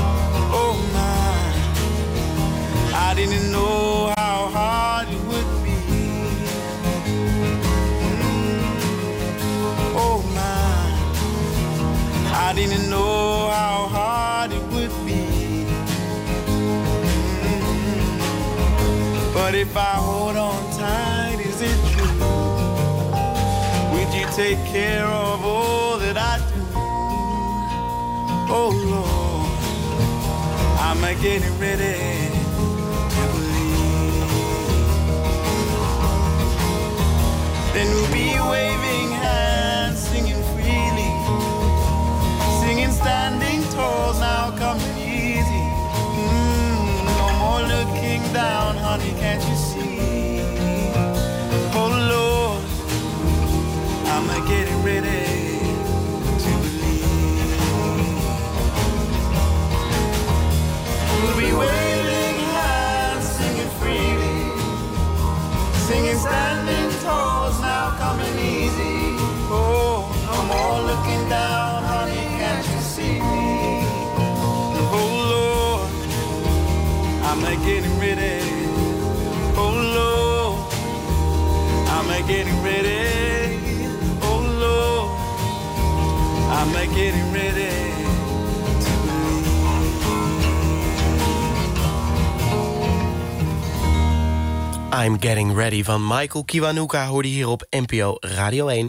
Oh my, I didn't know how hard it would be. I didn't know how hard it would be. Mm-hmm. But if I hold on tight, is it true? Would you take care of all that I do? Oh Lord, I'm getting ready to believe. Then we'll be waving hands, singing freely, singing standing tall, now coming easy. Mm, no more looking down, honey, can't you see? Oh Lord, I'm getting ready to believe. We'll be waving hands, singing freely, singing standing tall, now coming easy. Oh, no more looking down, honey, can't you see me? Oh Lord, I'm getting ready. Oh Lord, I'm getting ready. Oh Lord, I'm getting ready to believe. I'm Getting Ready van Michael Kiwanuka hoorde hier op N P O Radio één.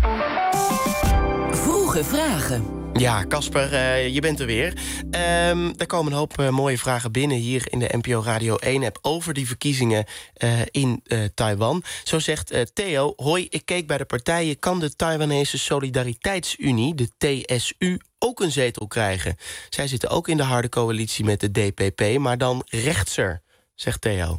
Vroege vragen. Ja, Casper, uh, je bent er weer. Um, er komen een hoop uh, mooie vragen binnen hier in de N P O Radio één-app... over die verkiezingen uh, in uh, Taiwan. Zo zegt uh, Theo, hoi, ik keek bij de partijen... kan de Taiwanese Solidariteitsunie, de T S U, ook een zetel krijgen? Zij zitten ook in de harde coalitie met de D P P... maar dan rechtser, zegt Theo.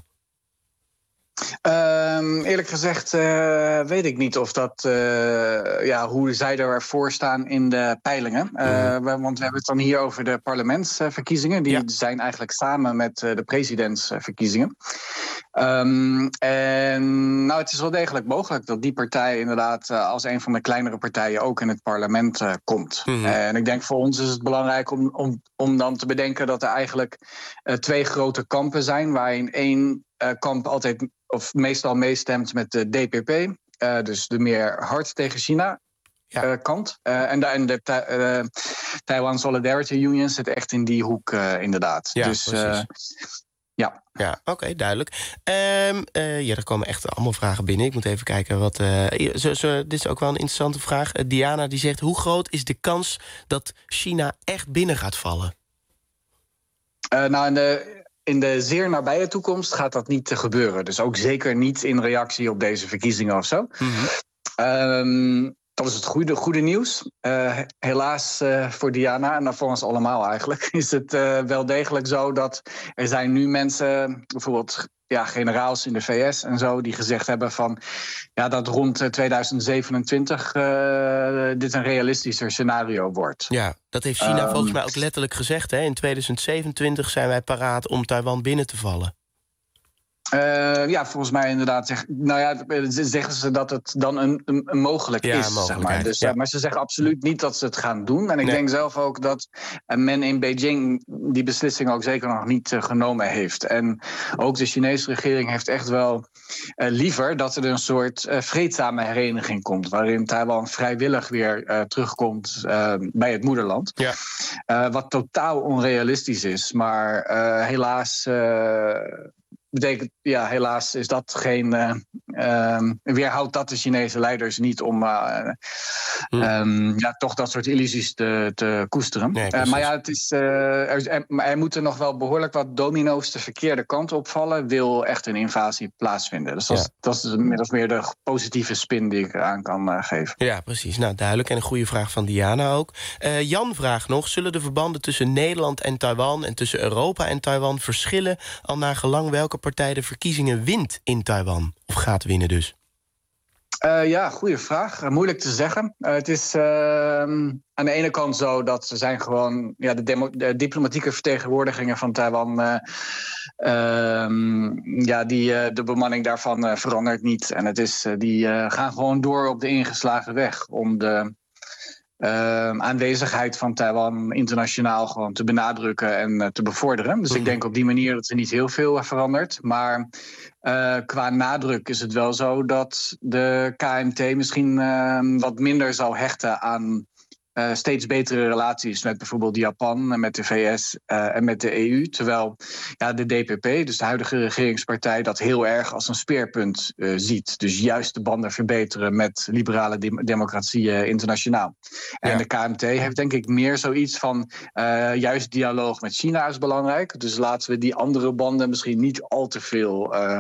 Um, eerlijk gezegd uh, weet ik niet of dat, uh, ja, hoe zij ervoor staan in de peilingen. Uh, mm. Want we hebben het dan hier over de parlementsverkiezingen. Die ja. zijn eigenlijk samen met uh, de presidentsverkiezingen. Um, en nou, het is wel degelijk mogelijk dat die partij inderdaad uh, als een van de kleinere partijen ook in het parlement uh, komt. Mm. Uh, en ik denk voor ons is het belangrijk om, om, om dan te bedenken dat er eigenlijk uh, twee grote kampen zijn, waarin één uh, kamp altijd of meestal meestemt met de D P P, uh, dus de meer hard tegen China ja. uh, kant. Uh, en de, en de uh, Taiwan Solidarity Union zit echt in die hoek uh, inderdaad. Ja, dus uh, ja. Ja, oké, okay, duidelijk. Um, uh, ja, er komen echt allemaal vragen binnen. Ik moet even kijken wat... Uh, zo, zo, dit is ook wel een interessante vraag. Uh, Diana die zegt, hoe groot is de kans dat China echt binnen gaat vallen? Uh, nou, in de... In de zeer nabije toekomst gaat dat niet gebeuren. Dus ook zeker niet in reactie op deze verkiezingen of zo. Mm-hmm. Um, dat is het goede, goede nieuws. Uh, helaas uh, voor Diana en voor ons allemaal eigenlijk... is het uh, wel degelijk zo dat er zijn nu mensen... bijvoorbeeld ja, generaals in de V S en zo... die gezegd hebben van ja, dat rond tweeduizend zevenentwintig... Uh, dit een realistischer scenario wordt. Ja, dat heeft China um, volgens mij ook letterlijk gezegd. Hè? In tweeduizend zevenentwintig zijn wij paraat om Taiwan binnen te vallen. Uh, ja, volgens mij inderdaad. Zeg, nou ja, zeggen ze dat het dan een, een, een mogelijk ja, is. Zeg maar. Dus, ja. uh, maar ze zeggen absoluut niet dat ze het gaan doen. En ik nee. denk zelf ook dat men in Beijing die beslissing ook zeker nog niet uh, genomen heeft. En ook de Chinese regering heeft echt wel uh, liever dat er een soort uh, vreedzame hereniging komt. Waarin Taiwan vrijwillig weer uh, terugkomt uh, bij het moederland. Ja. Uh, wat totaal onrealistisch is. Maar uh, helaas... Uh, betekent, ja, helaas is dat geen... Uh, um, weerhoudt dat de Chinese leiders niet om uh, hmm. um, ja, toch dat soort illusies te, te koesteren. Nee, uh, maar ja, het is, uh, er, er, er moeten nog wel behoorlijk wat domino's de verkeerde kant opvallen. Wil echt een invasie plaatsvinden. Dus dat, ja. is, dat is min of meer de positieve spin die ik aan kan uh, geven. Ja, precies. Nou, duidelijk. En een goede vraag van Diana ook. Uh, Jan vraagt nog, zullen de verbanden tussen Nederland en Taiwan... en tussen Europa en Taiwan verschillen... al naar gelang welke partij de verkiezingen wint in Taiwan? Of gaat winnen dus? Uh, ja, goede vraag. Uh, moeilijk te zeggen. Uh, het is uh, aan de ene kant zo dat ze zijn gewoon... Ja, de, demo- de diplomatieke vertegenwoordigingen van Taiwan... Uh, uh, ja, die, uh, de bemanning daarvan uh, verandert niet. En het is, uh, die uh, gaan gewoon door op de ingeslagen weg... om de uh, aanwezigheid van Taiwan internationaal gewoon te benadrukken en uh, te bevorderen. Dus mm-hmm. ik denk op die manier dat er niet heel veel uh, verandert. Maar uh, qua nadruk is het wel zo dat de K M T misschien uh, wat minder zou hechten aan uh, steeds betere relaties met bijvoorbeeld Japan en met de V S uh, en met de E U. Terwijl ja, de D P P, dus de huidige regeringspartij, dat heel erg als een speerpunt uh, ziet. Dus juist de banden verbeteren met liberale de- democratie uh, internationaal. En ja. de K M T heeft denk ik meer zoiets van uh, juist dialoog met China is belangrijk. Dus laten we die andere banden misschien niet al te veel uh,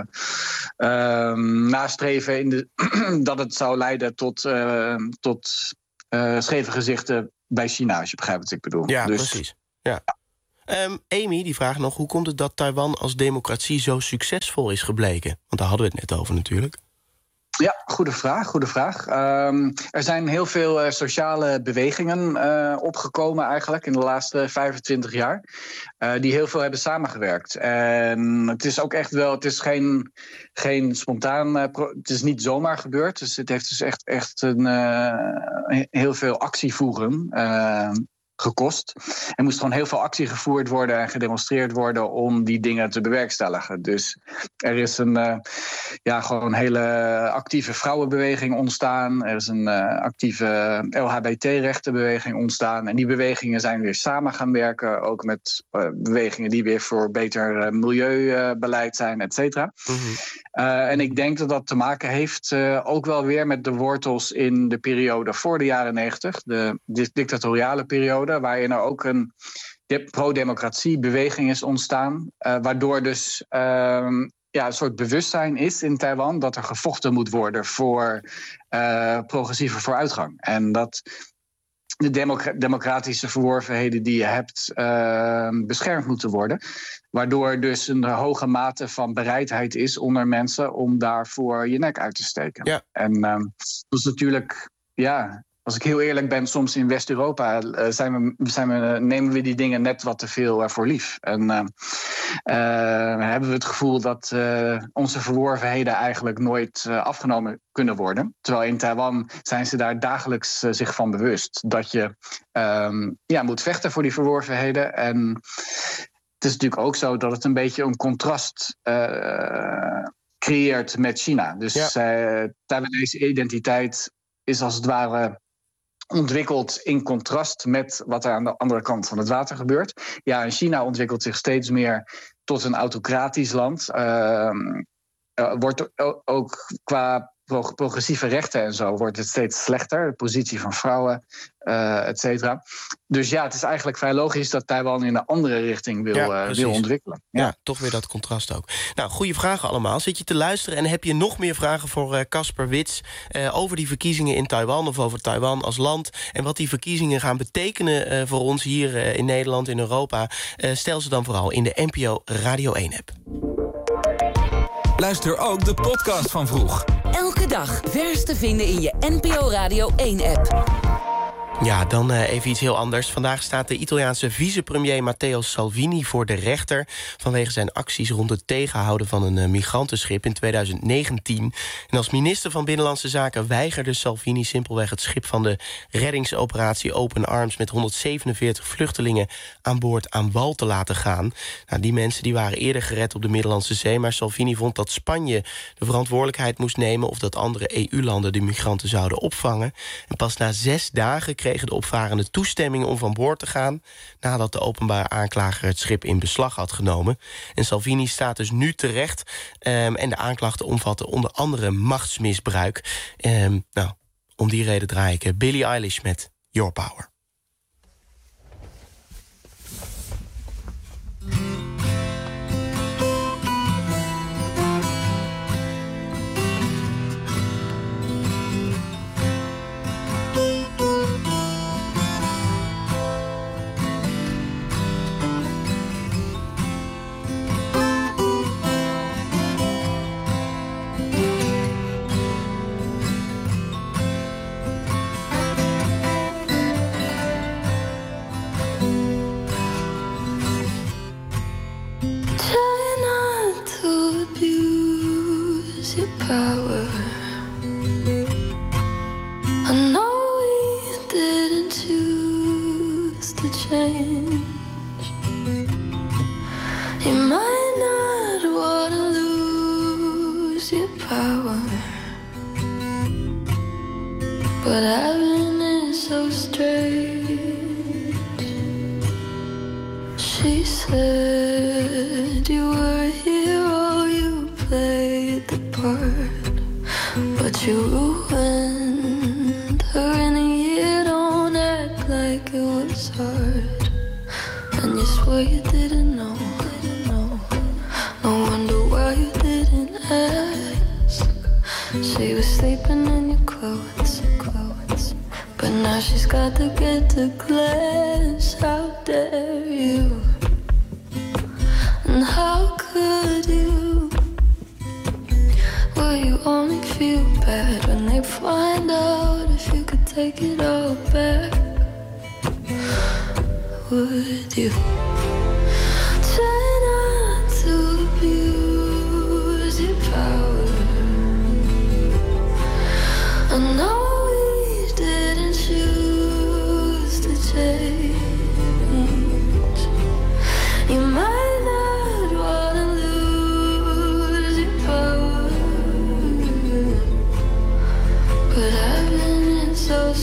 uh, nastreven in de, dat het zou leiden tot, uh, tot uh, scheve gezichten bij China, als je begrijpt wat ik bedoel. Ja, dus, precies. Ja. Um, Amy die vraagt nog, hoe komt het dat Taiwan als democratie zo succesvol is gebleken? Want daar hadden we het net over natuurlijk. Ja, goede vraag, goede vraag. Um, er zijn heel veel uh, sociale bewegingen uh, opgekomen eigenlijk in de laatste vijfentwintig jaar. Uh, die heel veel hebben samengewerkt. En het is ook echt wel, het is geen, geen spontaan, uh, pro- het is niet zomaar gebeurd. Dus het heeft dus echt, echt een, uh, heel veel actie voeren. Uh, gekost. Er moest gewoon heel veel actie gevoerd worden en gedemonstreerd worden om die dingen te bewerkstelligen. Dus er is een uh, ja, gewoon hele actieve vrouwenbeweging ontstaan. Er is een uh, actieve L H B T-rechtenbeweging ontstaan. En die bewegingen zijn weer samen gaan werken. Ook met uh, bewegingen die weer voor beter uh, milieubeleid zijn, et cetera. Mm-hmm. Uh, en ik denk dat dat te maken heeft uh, ook wel weer met de wortels in de periode voor de jaren negentig. De dictatoriale periode, waarin er ook een de- pro-democratie beweging is ontstaan. Uh, waardoor dus uh, ja, een soort bewustzijn is in Taiwan dat er gevochten moet worden voor uh, progressieve vooruitgang. En dat de democra- democratische verworvenheden die je hebt uh, beschermd moeten worden. Waardoor dus een hoge mate van bereidheid is onder mensen om daarvoor je nek uit te steken. Ja. En uh, dat is natuurlijk, ja, als ik heel eerlijk ben, soms in West-Europa uh, zijn we, zijn we, nemen we die dingen net wat te veel uh, voor lief. En uh, uh, hebben we het gevoel dat uh, onze verworvenheden eigenlijk nooit uh, afgenomen kunnen worden. Terwijl in Taiwan zijn ze daar dagelijks uh, zich van bewust dat je um, ja, moet vechten voor die verworvenheden. En het is natuurlijk ook zo dat het een beetje een contrast uh, creëert met China. Dus ja. uh, Taiwanese identiteit is als het ware ontwikkeld in contrast met wat er aan de andere kant van het water gebeurt. Ja, en China ontwikkelt zich steeds meer tot een autocratisch land. Uh, uh, wordt ook qua progressieve rechten en zo wordt het steeds slechter. De positie van vrouwen, uh, et cetera. Dus ja, het is eigenlijk vrij logisch dat Taiwan in een andere richting wil, ja, uh, wil ontwikkelen. Ja. ja, toch weer dat contrast ook. Nou, goede vragen allemaal. Zit je te luisteren en heb je nog meer vragen voor Casper uh, Wits... Uh, over die verkiezingen in Taiwan of over Taiwan als land... en wat die verkiezingen gaan betekenen uh, voor ons hier uh, in Nederland, in Europa... Uh, stel ze dan vooral in de N P O Radio één-app. Luister ook de podcast van Vroeg. Elke dag vers te vinden in je N P O Radio één-app. Ja, dan uh, even iets heel anders. Vandaag staat de Italiaanse vicepremier Matteo Salvini voor de rechter... vanwege zijn acties rond het tegenhouden van een uh, migrantenschip in tweeduizend negentien. En als minister van Binnenlandse Zaken weigerde Salvini simpelweg het schip van de reddingsoperatie Open Arms... met honderdzevenenveertig vluchtelingen aan boord aan wal te laten gaan. Nou, die mensen die waren eerder gered op de Middellandse Zee... maar Salvini vond dat Spanje de verantwoordelijkheid moest nemen... of dat andere E U-landen de migranten zouden opvangen. En pas na zes dagen kregen de opvarenden toestemming om van boord te gaan... nadat de openbare aanklager het schip in beslag had genomen. En Salvini staat dus nu terecht. Um, en de aanklachten omvatten onder andere machtsmisbruik. Um, nou, om die reden draai ik Billie Eilish met Your Power. Power. I know we didn't choose to change. You might not wanna lose your power, but having it so strange. She said you were a hero, you played the part, but you ruined her in a year. Don't act like it was hard, and you swore you didn't know, didn't know. No wonder why you didn't ask. She was sleeping in your clothes, clothes, but now she's got to get to class. How dare you? And how could you? Will you only feel bad when they find out if you could take it all back? Would you try not to abuse your power? I know we didn't choose to change. You might not wanna lose your power, but I've been so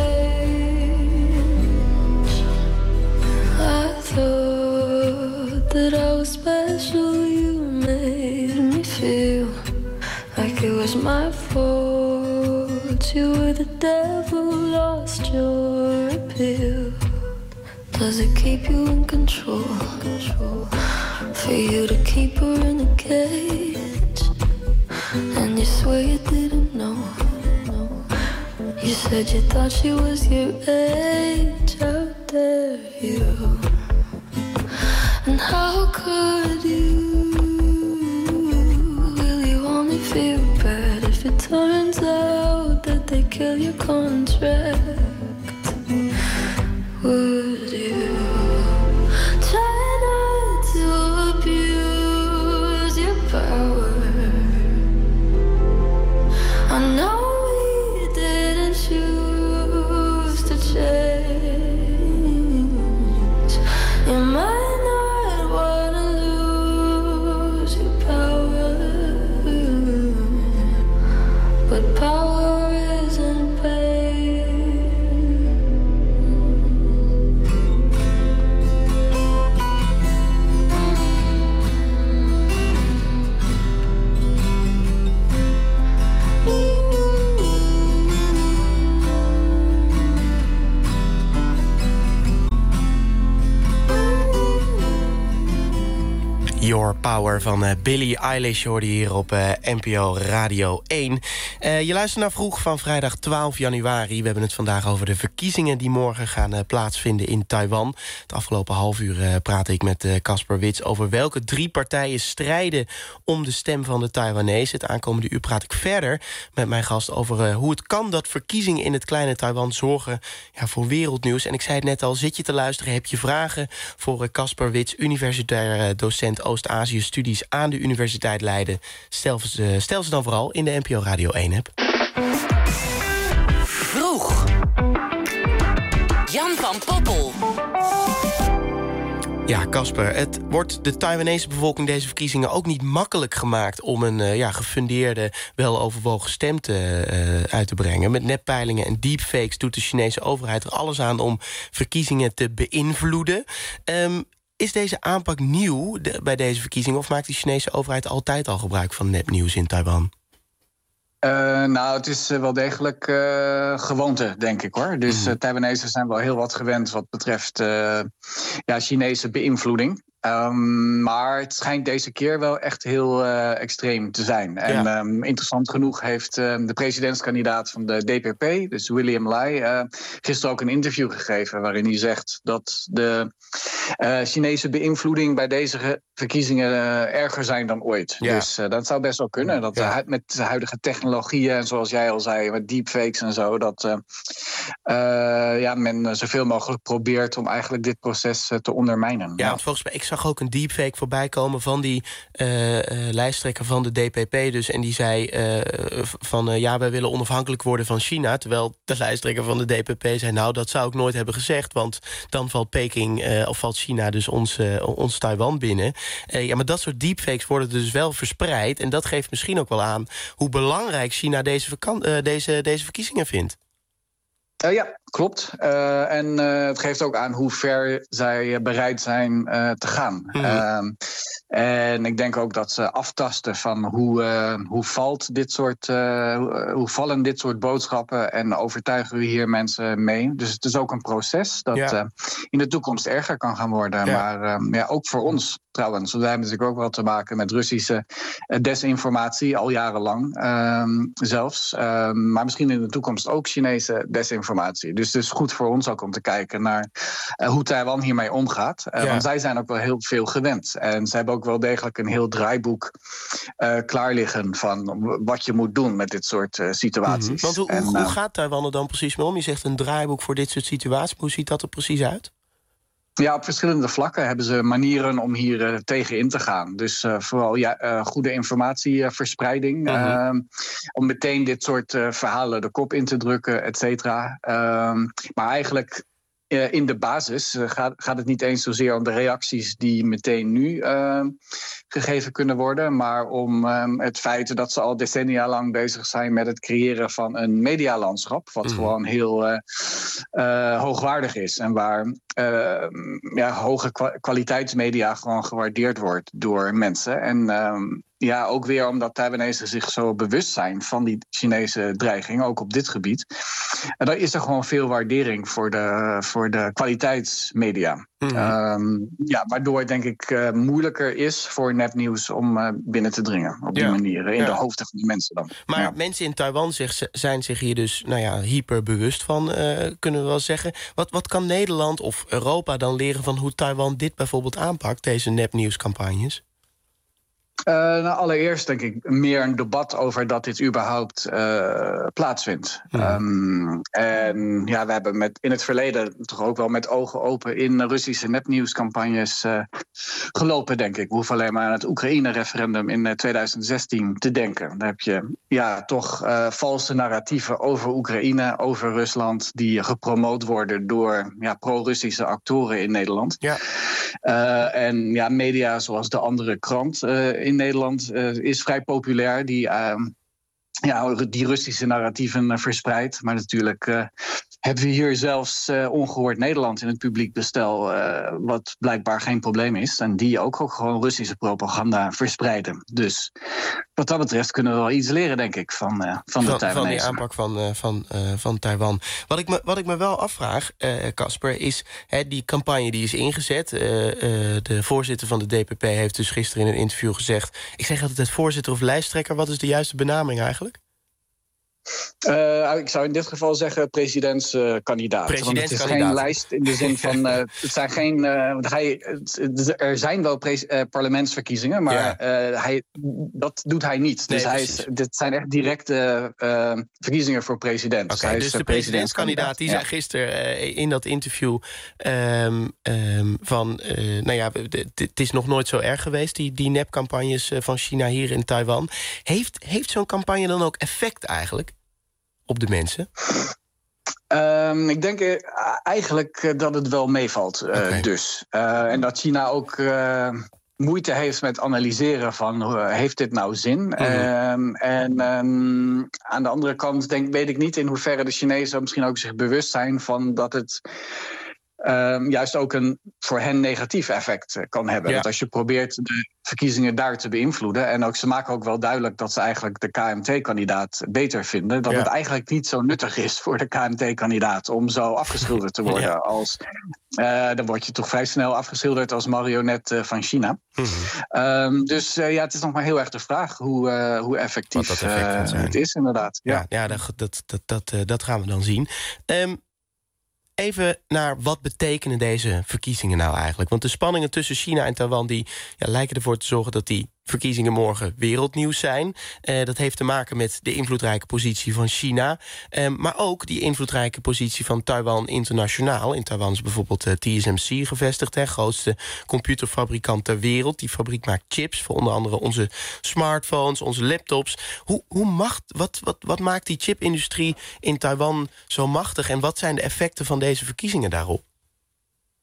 strange. I thought that I was special. You made me feel like it was my fault. You were the devil, lost your appeal. Does it keep you in control? Control for you to keep her in a cage, and you swear you didn't know. You said you thought she was your age. How dare you? And how could you? Will you only feel bad if it turns out that they kill your contract? Would you try not to abuse your power? I know we didn't choose to change. You might not wanna lose your power, but power isn't pain. Your Power van uh, Billie Eilish hoorde je hier op uh, N P O Radio één. Uh, je luistert naar Vroeg van vrijdag twaalf januari. We hebben het vandaag over de verkiezingen die morgen gaan uh, plaatsvinden in Taiwan. Het afgelopen half uur uh, praatte ik met Casper uh, Wits over welke drie partijen strijden om de stem van de Taiwanese. Het aankomende uur praat ik verder met mijn gast over uh, hoe het kan dat verkiezingen in het kleine Taiwan zorgen ja, voor wereldnieuws. En ik zei het net al, zit je te luisteren, heb je vragen voor Casper uh, Wits, universitair uh, docent Oost-Azië-studies aan de Universiteit Leiden. Stel ze, stel ze dan vooral in de N P O Radio één-app. Vroeg. Jan van Poppel. Ja, Casper, het wordt de Taiwanese bevolking deze verkiezingen ook niet makkelijk gemaakt om een uh, ja, gefundeerde, weloverwogen stem te, uh, uit te brengen. Met neppeilingen en deepfakes doet de Chinese overheid er alles aan om verkiezingen te beïnvloeden. Um, Is deze aanpak nieuw de, bij deze verkiezingen, of maakt de Chinese overheid altijd al gebruik van nepnieuws in Taiwan? Uh, nou, het is uh, wel degelijk uh, gewoonte, denk ik, hoor. Dus uh, Taiwanese zijn wel heel wat gewend wat betreft uh, ja, Chinese beïnvloeding. Um, maar het schijnt deze keer wel echt heel uh, extreem te zijn. En ja. um, interessant genoeg heeft uh, de presidentskandidaat van de D P P, dus William Lai, uh, gisteren ook een interview gegeven waarin hij zegt dat de uh, Chinese beïnvloeding bij deze verkiezingen uh, erger zijn dan ooit. Ja. Dus uh, dat zou best wel kunnen. Dat ja. uh, met de huidige technologieën, en zoals jij al zei, met deepfakes en zo, dat uh, uh, ja, men zoveel mogelijk probeert om eigenlijk dit proces uh, te ondermijnen. Ja, want volgens mij, ik zag ook een deepfake voorbij komen van die uh, uh, lijsttrekker van de D P P dus. En die zei uh, van uh, ja, wij willen onafhankelijk worden van China. Terwijl de lijsttrekker van de D P P zei, nou, dat zou ik nooit hebben gezegd. Want dan valt Peking, uh, of valt China dus ons, uh, ons Taiwan binnen. Uh, ja, maar dat soort deepfakes worden dus wel verspreid. En dat geeft misschien ook wel aan hoe belangrijk China deze, vakan- uh, deze, deze verkiezingen vindt. Uh, ja, klopt. Uh, en uh, het geeft ook aan hoe ver zij bereid zijn uh, te gaan. Mm-hmm. Uh, en ik denk ook dat ze aftasten van hoe, uh, hoe valt dit soort, uh, hoe vallen dit soort boodschappen en overtuigen we hier mensen mee. Dus het is ook een proces dat ja. uh, in de toekomst erger kan gaan worden. Ja. Maar uh, ja, ook voor ons trouwens. Wij hebben natuurlijk ook wel te maken met Russische desinformatie al jarenlang uh, zelfs. Uh, maar misschien in de toekomst ook Chinese desinformatie. Dus het is goed voor ons ook om te kijken naar uh, hoe Taiwan hiermee omgaat. Uh, ja. Want zij zijn ook wel heel veel gewend. En ze hebben ook wel degelijk een heel draaiboek uh, klaar liggen van wat je moet doen met dit soort uh, situaties. Mm-hmm. Want hoe, en, hoe, uh, hoe gaat Taiwan er dan precies mee om? Je zegt een draaiboek voor dit soort situaties. Hoe ziet dat er precies uit? Ja, op verschillende vlakken hebben ze manieren om hier uh, tegen in te gaan. Dus uh, vooral ja, uh, goede informatieverspreiding. Uh, uh-huh. uh, om meteen dit soort uh, verhalen de kop in te drukken, et cetera. Uh, maar eigenlijk uh, in de basis uh, gaat, gaat het niet eens zozeer om de reacties die meteen nu uh, gegeven kunnen worden. Maar om um, het feit dat ze al decennia lang bezig zijn met het creëren van een medialandschap. Wat uh-huh. gewoon heel uh, uh, hoogwaardig is. En waar Uh, ja, hoge kwa- kwaliteitsmedia gewoon gewaardeerd wordt door mensen. En uh, ja, ook weer omdat Taiwanese zich zo bewust zijn van die Chinese dreiging, ook op dit gebied. En dan is er gewoon veel waardering voor de, voor de kwaliteitsmedia. Mm-hmm. Um, ja, waardoor het denk ik uh, moeilijker is voor nepnieuws om uh, binnen te dringen. Op die ja. manier, in ja. de hoofden van de mensen dan. Maar ja. mensen in Taiwan zich, zijn zich hier dus nou ja, hyperbewust van, uh, kunnen we wel zeggen. Wat, wat kan Nederland of Europa dan leren van hoe Taiwan dit bijvoorbeeld aanpakt, deze nepnieuwscampagnes? Uh, nou, allereerst denk ik meer een debat over dat dit überhaupt uh, plaatsvindt. Ja. Um, en ja, we hebben met, in het verleden toch ook wel met ogen open in Russische nepnieuwscampagnes uh, gelopen, denk ik. We hoeven alleen maar aan het Oekraïne-referendum in uh, twintig zestien te denken. Daar heb je ja, toch uh, valse narratieven over Oekraïne, over Rusland, die gepromoot worden door ja, pro-Russische actoren in Nederland. Ja. Uh, en ja, media zoals de Andere Krant uh, in Nederland uh, is vrij populair, die, uh, ja, die Russische narratieven uh, verspreidt. Maar natuurlijk uh, hebben we hier zelfs uh, ongehoord Nederland in het publiek bestel, uh, wat blijkbaar geen probleem is. En die ook, ook gewoon Russische propaganda verspreiden. Dus wat dat betreft kunnen we wel iets leren, denk ik, van, uh, van de Taiwanese. Van die aanpak van, uh, van, uh, van Taiwan. Wat ik me, wat ik me wel afvraag, Casper, uh, is hè, die campagne die is ingezet. Uh, uh, de voorzitter van de D P P heeft dus gisteren in een interview gezegd, ik zeg altijd het voorzitter of lijsttrekker, wat is de juiste benaming eigenlijk? Uh, ik zou in dit geval zeggen presidentskandidaat. Uh, want het is geen lijst in de zin van uh, het zijn geen. Uh, hij, er zijn wel pres, uh, parlementsverkiezingen, maar ja. uh, hij, dat doet hij niet. Nee, dus hij is, dit zijn echt directe uh, verkiezingen voor president. Okay, dus, dus de presidentskandidaat die ja. zei gisteren uh, in dat interview um, um, van, uh, nou ja, het is nog nooit zo erg geweest, die, die nepcampagnes van China hier in Taiwan. Heeft, heeft zo'n campagne dan ook effect eigenlijk op de mensen? Um, ik denk uh, eigenlijk uh, dat het wel meevalt. Uh, okay. Dus. Uh, en dat China ook uh, moeite heeft met analyseren van uh, heeft dit nou zin? Mm-hmm. Um, en um, aan de andere kant denk, weet ik niet in hoeverre de Chinezen misschien ook zich bewust zijn van dat het Um, juist ook een voor hen negatief effect uh, kan hebben. Ja. Dat als je probeert de verkiezingen daar te beïnvloeden, en ook ze maken ook wel duidelijk dat ze eigenlijk de K M T-kandidaat beter vinden, dat ja. het eigenlijk niet zo nuttig is voor de K M T-kandidaat om zo afgeschilderd te worden. Ja. Als, uh, dan word je toch vrij snel afgeschilderd als marionet uh, van China. Mm-hmm. Um, dus uh, ja, het is nog maar heel erg de vraag hoe, uh, hoe effectief dat effect uh, het is, inderdaad. Ja, ja, ja dat, dat, dat, dat, uh, dat gaan we dan zien. Um, Even naar wat betekenen deze verkiezingen nou eigenlijk? Want de spanningen tussen China en Taiwan die ja, lijken ervoor te zorgen dat die verkiezingen morgen wereldnieuws zijn. Uh, dat heeft te maken met de invloedrijke positie van China. Uh, maar ook die invloedrijke positie van Taiwan internationaal. In Taiwan is bijvoorbeeld uh, T S M C gevestigd, de grootste computerfabrikant ter wereld. Die fabriek maakt chips voor onder andere onze smartphones, onze laptops. Hoe, hoe macht, wat, wat, wat maakt die chipindustrie in Taiwan zo machtig? En wat zijn de effecten van deze verkiezingen daarop?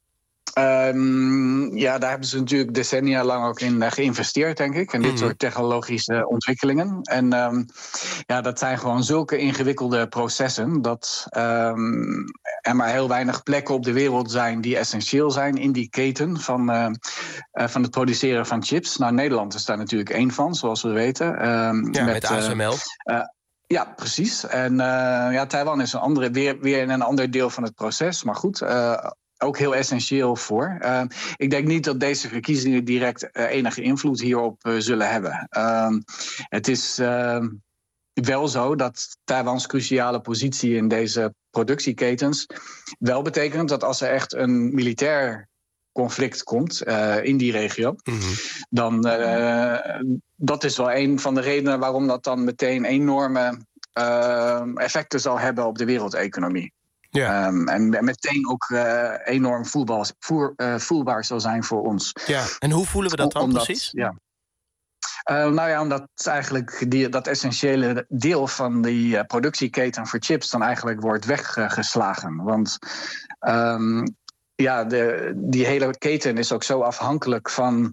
Um, ja, daar hebben ze natuurlijk decennia lang ook in uh, geïnvesteerd, denk ik. En dit mm. soort technologische ontwikkelingen. En um, ja, dat zijn gewoon zulke ingewikkelde processen dat um, er maar heel weinig plekken op de wereld zijn die essentieel zijn in die keten van, uh, uh, van het produceren van chips. Nou, Nederland is daar natuurlijk één van, zoals we weten. Um, ja, met, met A S M L. Uh, uh, Ja, precies. En uh, ja, Taiwan is een andere, weer, weer in een ander deel van het proces. Maar goed, uh, ook heel essentieel voor. Uh, ik denk niet dat deze verkiezingen direct uh, enige invloed hierop uh, zullen hebben. Uh, het is uh, wel zo dat Taiwans cruciale positie in deze productieketens wel betekent dat als er echt een militair conflict komt uh, in die regio, mm-hmm. dan uh, dat is wel een van de redenen waarom dat dan meteen enorme uh, effecten zal hebben op de wereldeconomie. Ja. Um, en meteen ook uh, enorm voelbaar, voer, uh, voelbaar zal zijn voor ons. Ja. En hoe voelen we dat dan omdat, precies? Ja. Uh, nou ja, omdat eigenlijk die, dat essentiële deel van die uh, productieketen voor chips dan eigenlijk wordt weggeslagen. Want um, ja, de, die hele keten is ook zo afhankelijk van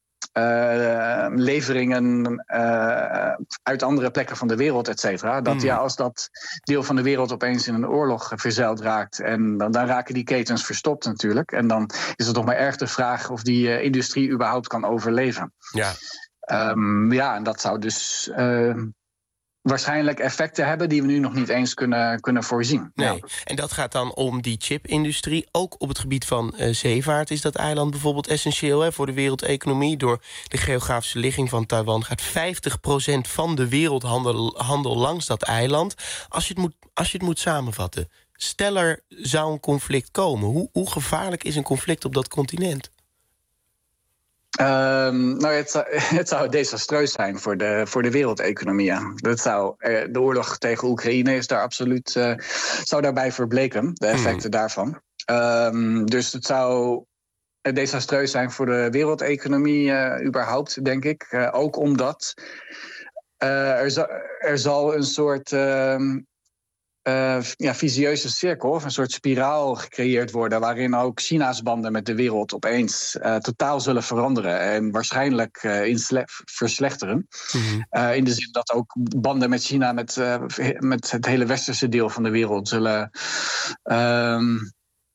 uh, leveringen uh, uit andere plekken van de wereld, et cetera. Dat mm. ja, als dat deel van de wereld opeens in een oorlog verzeild raakt, en dan, dan raken die ketens verstopt natuurlijk. En dan is het nog maar erg de vraag of die uh, industrie überhaupt kan overleven. Ja. Um, ja, en dat zou dus Uh, waarschijnlijk effecten hebben die we nu nog niet eens kunnen, kunnen voorzien. Nee, ja. En dat gaat dan om die chipindustrie. Ook op het gebied van uh, zeevaart is dat eiland bijvoorbeeld essentieel hè, voor de wereldeconomie. Door de geografische ligging van Taiwan gaat vijftig procent van de wereldhandel handel langs dat eiland. Als je het moet, als je het moet samenvatten, stel er zou een conflict komen. Hoe, hoe gevaarlijk is een conflict op dat continent? Um, nou, het zou, het zou desastreus zijn voor de, voor de wereldeconomie. Ja. Dat zou, de oorlog tegen Oekraïne is daar absoluut, uh, zou daarbij verbleken, de effecten mm. daarvan. Um, dus het zou desastreus zijn voor de wereldeconomie uh, überhaupt, denk ik. Uh, ook omdat uh, er, za- er zal een soort Uh, Uh, ja, visieuze cirkel of een soort spiraal gecreëerd worden waarin ook China's banden met de wereld opeens uh, totaal zullen veranderen en waarschijnlijk uh, in sle- verslechteren. Mm-hmm. Uh, in de zin dat ook banden met China met, uh, met het hele westerse deel van de wereld zullen Um,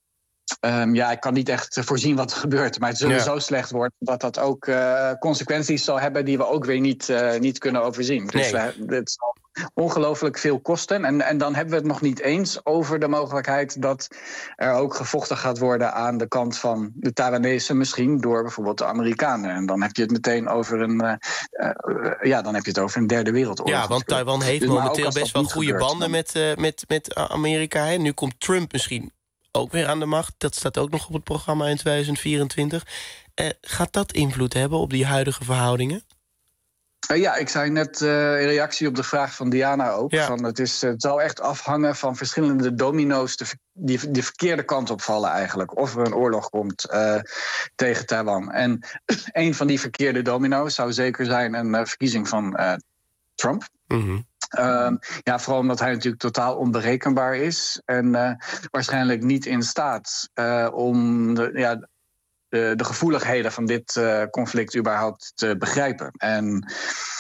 Um, ja, ik kan niet echt voorzien wat er gebeurt, maar het zullen ja. zo slecht worden dat dat ook uh, consequenties zal hebben die we ook weer niet, uh, niet kunnen overzien. Dus nee. uh, het zal ongelooflijk veel kosten. En, en dan hebben we het nog niet eens over de mogelijkheid dat er ook gevochten gaat worden aan de kant van de Taiwanese, misschien door bijvoorbeeld de Amerikanen. En dan heb je het meteen over een, uh, uh, ja, dan heb je het over een derde wereldoorlog. Ja, want Taiwan heeft dus momenteel best wel goede gebeurt, banden met, uh, met, met Amerika. Hè? Nu komt Trump misschien ook weer aan de macht. Dat staat ook nog op het programma in tweeduizend vierentwintig. Uh, gaat dat invloed hebben op die huidige verhoudingen? Uh, ja, ik zei net uh, in reactie op de vraag van Diana ook. Ja. Van het, is, het zal echt afhangen van verschillende domino's die, die de verkeerde kant op vallen eigenlijk. Of er een oorlog komt uh, tegen Taiwan. En een van die verkeerde domino's zou zeker zijn een uh, verkiezing van uh, Trump. Mm-hmm. Um, ja, vooral omdat hij natuurlijk totaal onberekenbaar is en uh, waarschijnlijk niet in staat uh, om de, ja, de, de gevoeligheden van dit uh, conflict überhaupt te begrijpen. En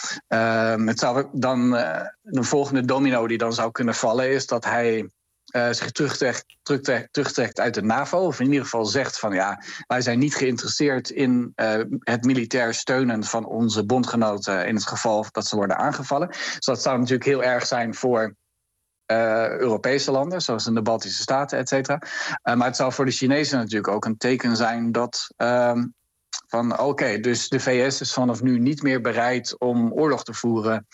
uh, het zou dan uh, de volgende domino die dan zou kunnen vallen is dat hij Uh, zich terugtrekt, terugtrekt, terugtrekt uit de NAVO. Of in ieder geval zegt van ja, wij zijn niet geïnteresseerd in uh, het militair steunen van onze bondgenoten in het geval dat ze worden aangevallen. Dus dat zou natuurlijk heel erg zijn voor uh, Europese landen, zoals in de Baltische Staten, et cetera. Uh, maar het zou voor de Chinezen natuurlijk ook een teken zijn dat Uh, Van oké, okay, dus de V S is vanaf nu niet meer bereid om oorlog te voeren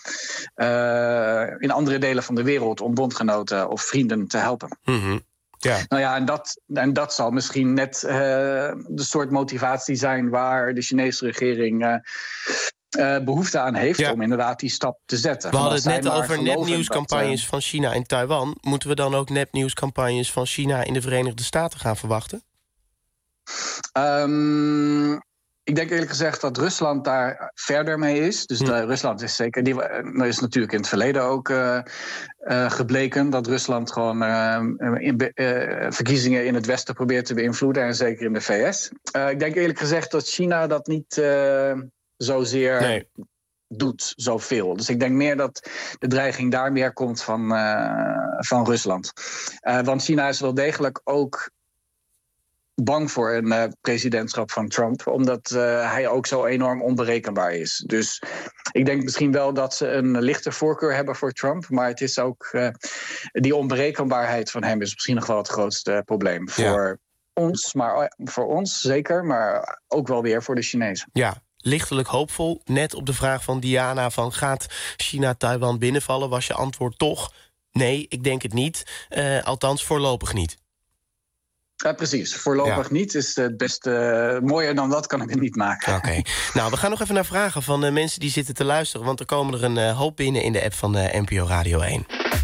uh, in andere delen van de wereld om bondgenoten of vrienden te helpen. Mm-hmm. Ja. Nou ja, en dat, en dat zal misschien net uh, de soort motivatie zijn waar de Chinese regering uh, uh, behoefte aan heeft ja. om inderdaad die stap te zetten. We hadden het net over nepnieuwscampagnes uh, van China in Taiwan. Moeten we dan ook nepnieuwscampagnes van China in de Verenigde Staten gaan verwachten? Um, Ik denk eerlijk gezegd dat Rusland daar verder mee is. Dus de, Rusland is zeker. Die er is natuurlijk in het verleden ook uh, uh, gebleken dat Rusland gewoon uh, in, uh, verkiezingen in het Westen probeert te beïnvloeden. En zeker in de V S. Uh, ik denk eerlijk gezegd dat China dat niet uh, zozeer nee. doet, zoveel. Dus ik denk meer dat de dreiging daar meer komt van, uh, van Rusland. Uh, want China is wel degelijk ook bang voor een uh, presidentschap van Trump, omdat uh, hij ook zo enorm onberekenbaar is. Dus ik denk misschien wel dat ze een lichte voorkeur hebben voor Trump, maar het is ook uh, die onberekenbaarheid van hem is misschien nog wel het grootste probleem. Ja. Voor ons, maar voor ons zeker, maar ook wel weer voor de Chinezen. Ja. Lichtelijk hoopvol. Net op de vraag van Diana van gaat China Taiwan binnenvallen, was je antwoord toch nee, ik denk het niet. Uh, althans voorlopig niet. Ja, precies. Voorlopig ja. niet is het beste. Uh, mooier dan dat kan ik het niet maken. Oké. Okay. Nou, we gaan nog even naar vragen van uh, mensen die zitten te luisteren, want er komen er een uh, hoop binnen in de app van uh, N P O Radio één.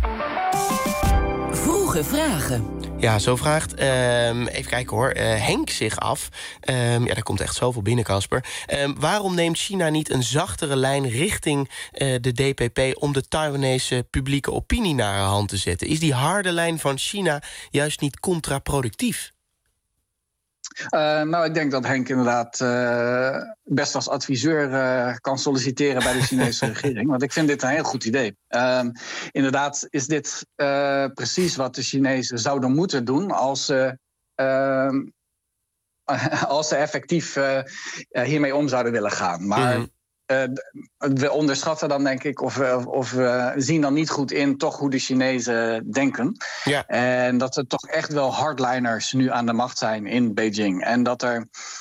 Vroege vragen. Ja, zo vraagt, um, even kijken hoor, uh, Henk zich af. Um, ja, daar komt echt zoveel binnen, Casper. Um, waarom neemt China niet een zachtere lijn richting uh, de D P P om de Taiwanese publieke opinie naar haar hand te zetten? Is die harde lijn van China juist niet contraproductief? Uh, nou, ik denk dat Henk inderdaad uh, best als adviseur uh, kan solliciteren bij de Chinese regering. Want ik vind dit een heel goed idee. Uh, inderdaad is dit uh, precies wat de Chinezen zouden moeten doen als ze, uh, als ze effectief uh, hiermee om zouden willen gaan. Maar mm-hmm. Uh, we onderschatten dan, denk ik, of we, of we zien dan niet goed in toch hoe de Chinezen denken. Ja. En dat er toch echt wel hardliners nu aan de macht zijn in Beijing. En dat er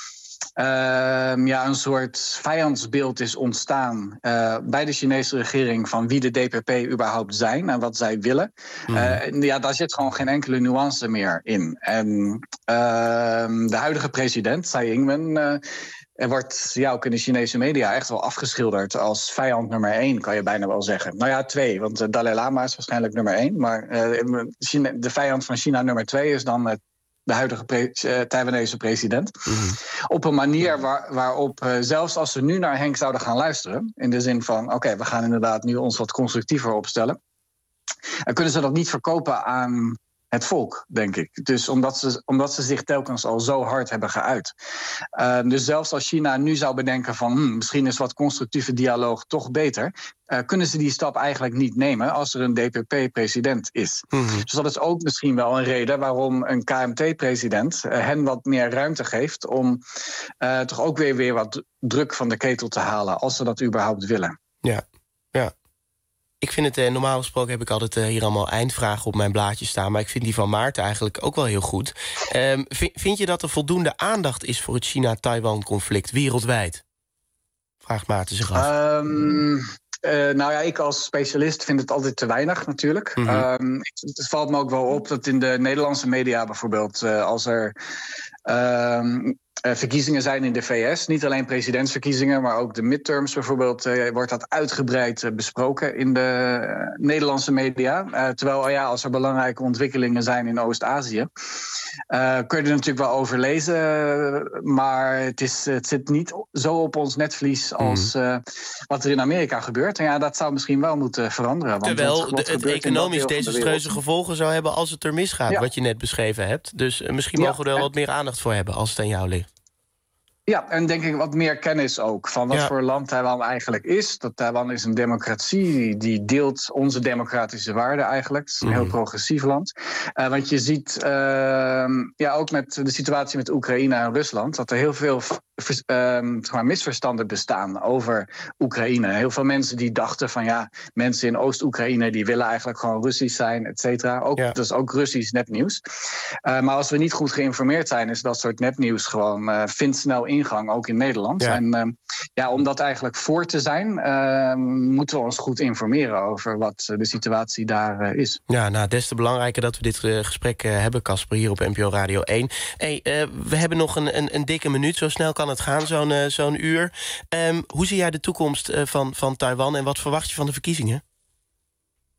uh, ja, een soort vijandsbeeld is ontstaan uh, bij de Chinese regering van wie de D P P überhaupt zijn en wat zij willen. Mm. Uh, ja, daar zit gewoon geen enkele nuance meer in. En uh, de huidige president, Tsai Ing-wen, Uh, Er wordt ja, ook in de Chinese media echt wel afgeschilderd als vijand nummer één, kan je bijna wel zeggen. Nou ja, twee, want de Dalai Lama is waarschijnlijk nummer één. Maar uh, China, de vijand van China nummer twee is dan uh, de huidige pre- uh, Taiwanese president. Mm-hmm. Op een manier waar, waarop, uh, zelfs als ze nu naar Henk zouden gaan luisteren, in de zin van, oké, okay, we gaan inderdaad nu ons wat constructiever opstellen, dan kunnen ze dat niet verkopen aan het volk, denk ik. Dus omdat ze, omdat ze zich telkens al zo hard hebben geuit. Uh, dus zelfs als China nu zou bedenken van hmm, misschien is wat constructieve dialoog toch beter, Uh, kunnen ze die stap eigenlijk niet nemen als er een D P P-president is. Mm-hmm. Dus dat is ook misschien wel een reden waarom een K M T-president uh, hen wat meer ruimte geeft om uh, toch ook weer, weer wat druk van de ketel te halen, als ze dat überhaupt willen. Ja, ja. Ik vind het, eh, normaal gesproken heb ik altijd eh, hier allemaal eindvragen op mijn blaadje staan, maar ik vind die van Maarten eigenlijk ook wel heel goed. Um, vind, vind je dat er voldoende aandacht is voor het China-Taiwan-conflict wereldwijd? Vraagt Maarten zich af. Um... Uh, nou ja, ik als specialist vind het altijd te weinig natuurlijk. Mm-hmm. Um, het valt me ook wel op dat in de Nederlandse media bijvoorbeeld, Uh, als er Um, Uh, verkiezingen zijn in de V S. Niet alleen presidentsverkiezingen, maar ook de midterms bijvoorbeeld, Uh, wordt dat uitgebreid uh, besproken in de uh, Nederlandse media. Uh, terwijl ja, als er belangrijke ontwikkelingen zijn in Oost-Azië, Uh, kun je er natuurlijk wel over lezen, uh, maar het, is, het zit niet zo op ons netvlies als uh, wat er in Amerika gebeurt. En ja, dat zou misschien wel moeten veranderen. Want Terwijl het, het economisch desastreuze gevolgen zou hebben als het er misgaat, ja. Wat je net beschreven hebt. Dus uh, misschien mogen we er wel wat meer aandacht voor hebben als het aan jou ligt. Ja, en denk ik wat meer kennis ook van wat ja. voor land Taiwan eigenlijk is. Dat Taiwan is een democratie, die deelt onze democratische waarden eigenlijk. Het is een mm. heel progressief land. Uh, want je ziet uh, ja, ook met de situatie met Oekraïne en Rusland, dat er heel veel vers, uh, zeg maar misverstanden bestaan over Oekraïne. Heel veel mensen die dachten van ja, mensen in Oost-Oekraïne die willen eigenlijk gewoon Russisch zijn, et cetera. Ook, ja. Dat is ook Russisch nepnieuws. Uh, maar als we niet goed geïnformeerd zijn, is dat soort nepnieuws gewoon uh, vindt snel ingang, ook in Nederland. Ja. En uh, ja, om dat eigenlijk voor te zijn, uh, moeten we ons goed informeren over wat de situatie daar uh, is. Ja, nou, des te belangrijker dat we dit uh, gesprek uh, hebben, Casper, hier op N P O Radio één. Hey, uh, we hebben nog een, een, een dikke minuut, zo snel kan het gaan, zo'n, uh, zo'n uur. Um, hoe zie jij de toekomst uh, van, van Taiwan en wat verwacht je van de verkiezingen?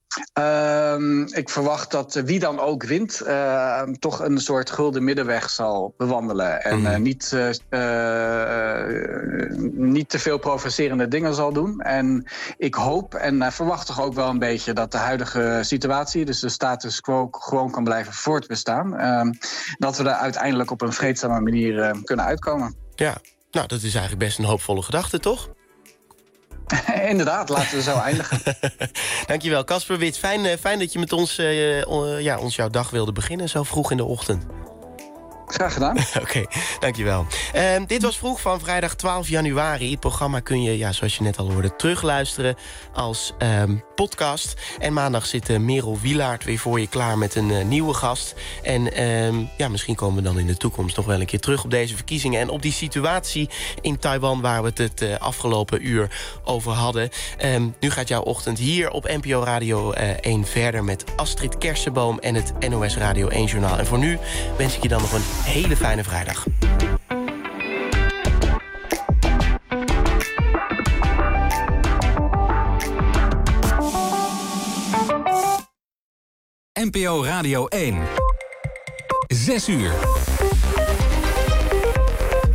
Uh, ik verwacht dat uh, wie dan ook wint, uh, toch een soort gulden middenweg zal bewandelen. En uh, niet, uh, uh, niet te veel provocerende dingen zal doen. En ik hoop en uh, verwacht toch ook wel een beetje dat de huidige situatie, dus de status quo, gewoon kan blijven voortbestaan. Uh, dat we er uiteindelijk op een vreedzame manier uh, kunnen uitkomen. Ja, nou, dat is eigenlijk best een hoopvolle gedachte, toch? Inderdaad, laten we zo eindigen. Dankjewel, Casper Wits. Fijn, fijn dat je met ons, uh, uh, ja, ons jouw dag wilde beginnen, zo vroeg in de ochtend. Graag gedaan. Oké, okay, dankjewel. Uh, dit was Vroeg van vrijdag twaalf januari. Het programma kun je, ja, zoals je net al hoorde, terugluisteren als um, podcast. En maandag zit uh, Merel Wielaert weer voor je klaar met een uh, nieuwe gast. En um, ja, misschien komen we dan in de toekomst nog wel een keer terug op deze verkiezingen en op die situatie in Taiwan waar we het het uh, afgelopen uur over hadden. Um, nu gaat jouw ochtend hier op N P O Radio uh, één verder met Astrid Kersenboom en het N O S Radio één Journaal. En voor nu wens ik je dan nog een hele fijne vrijdag. N P O Radio één. Zes uur.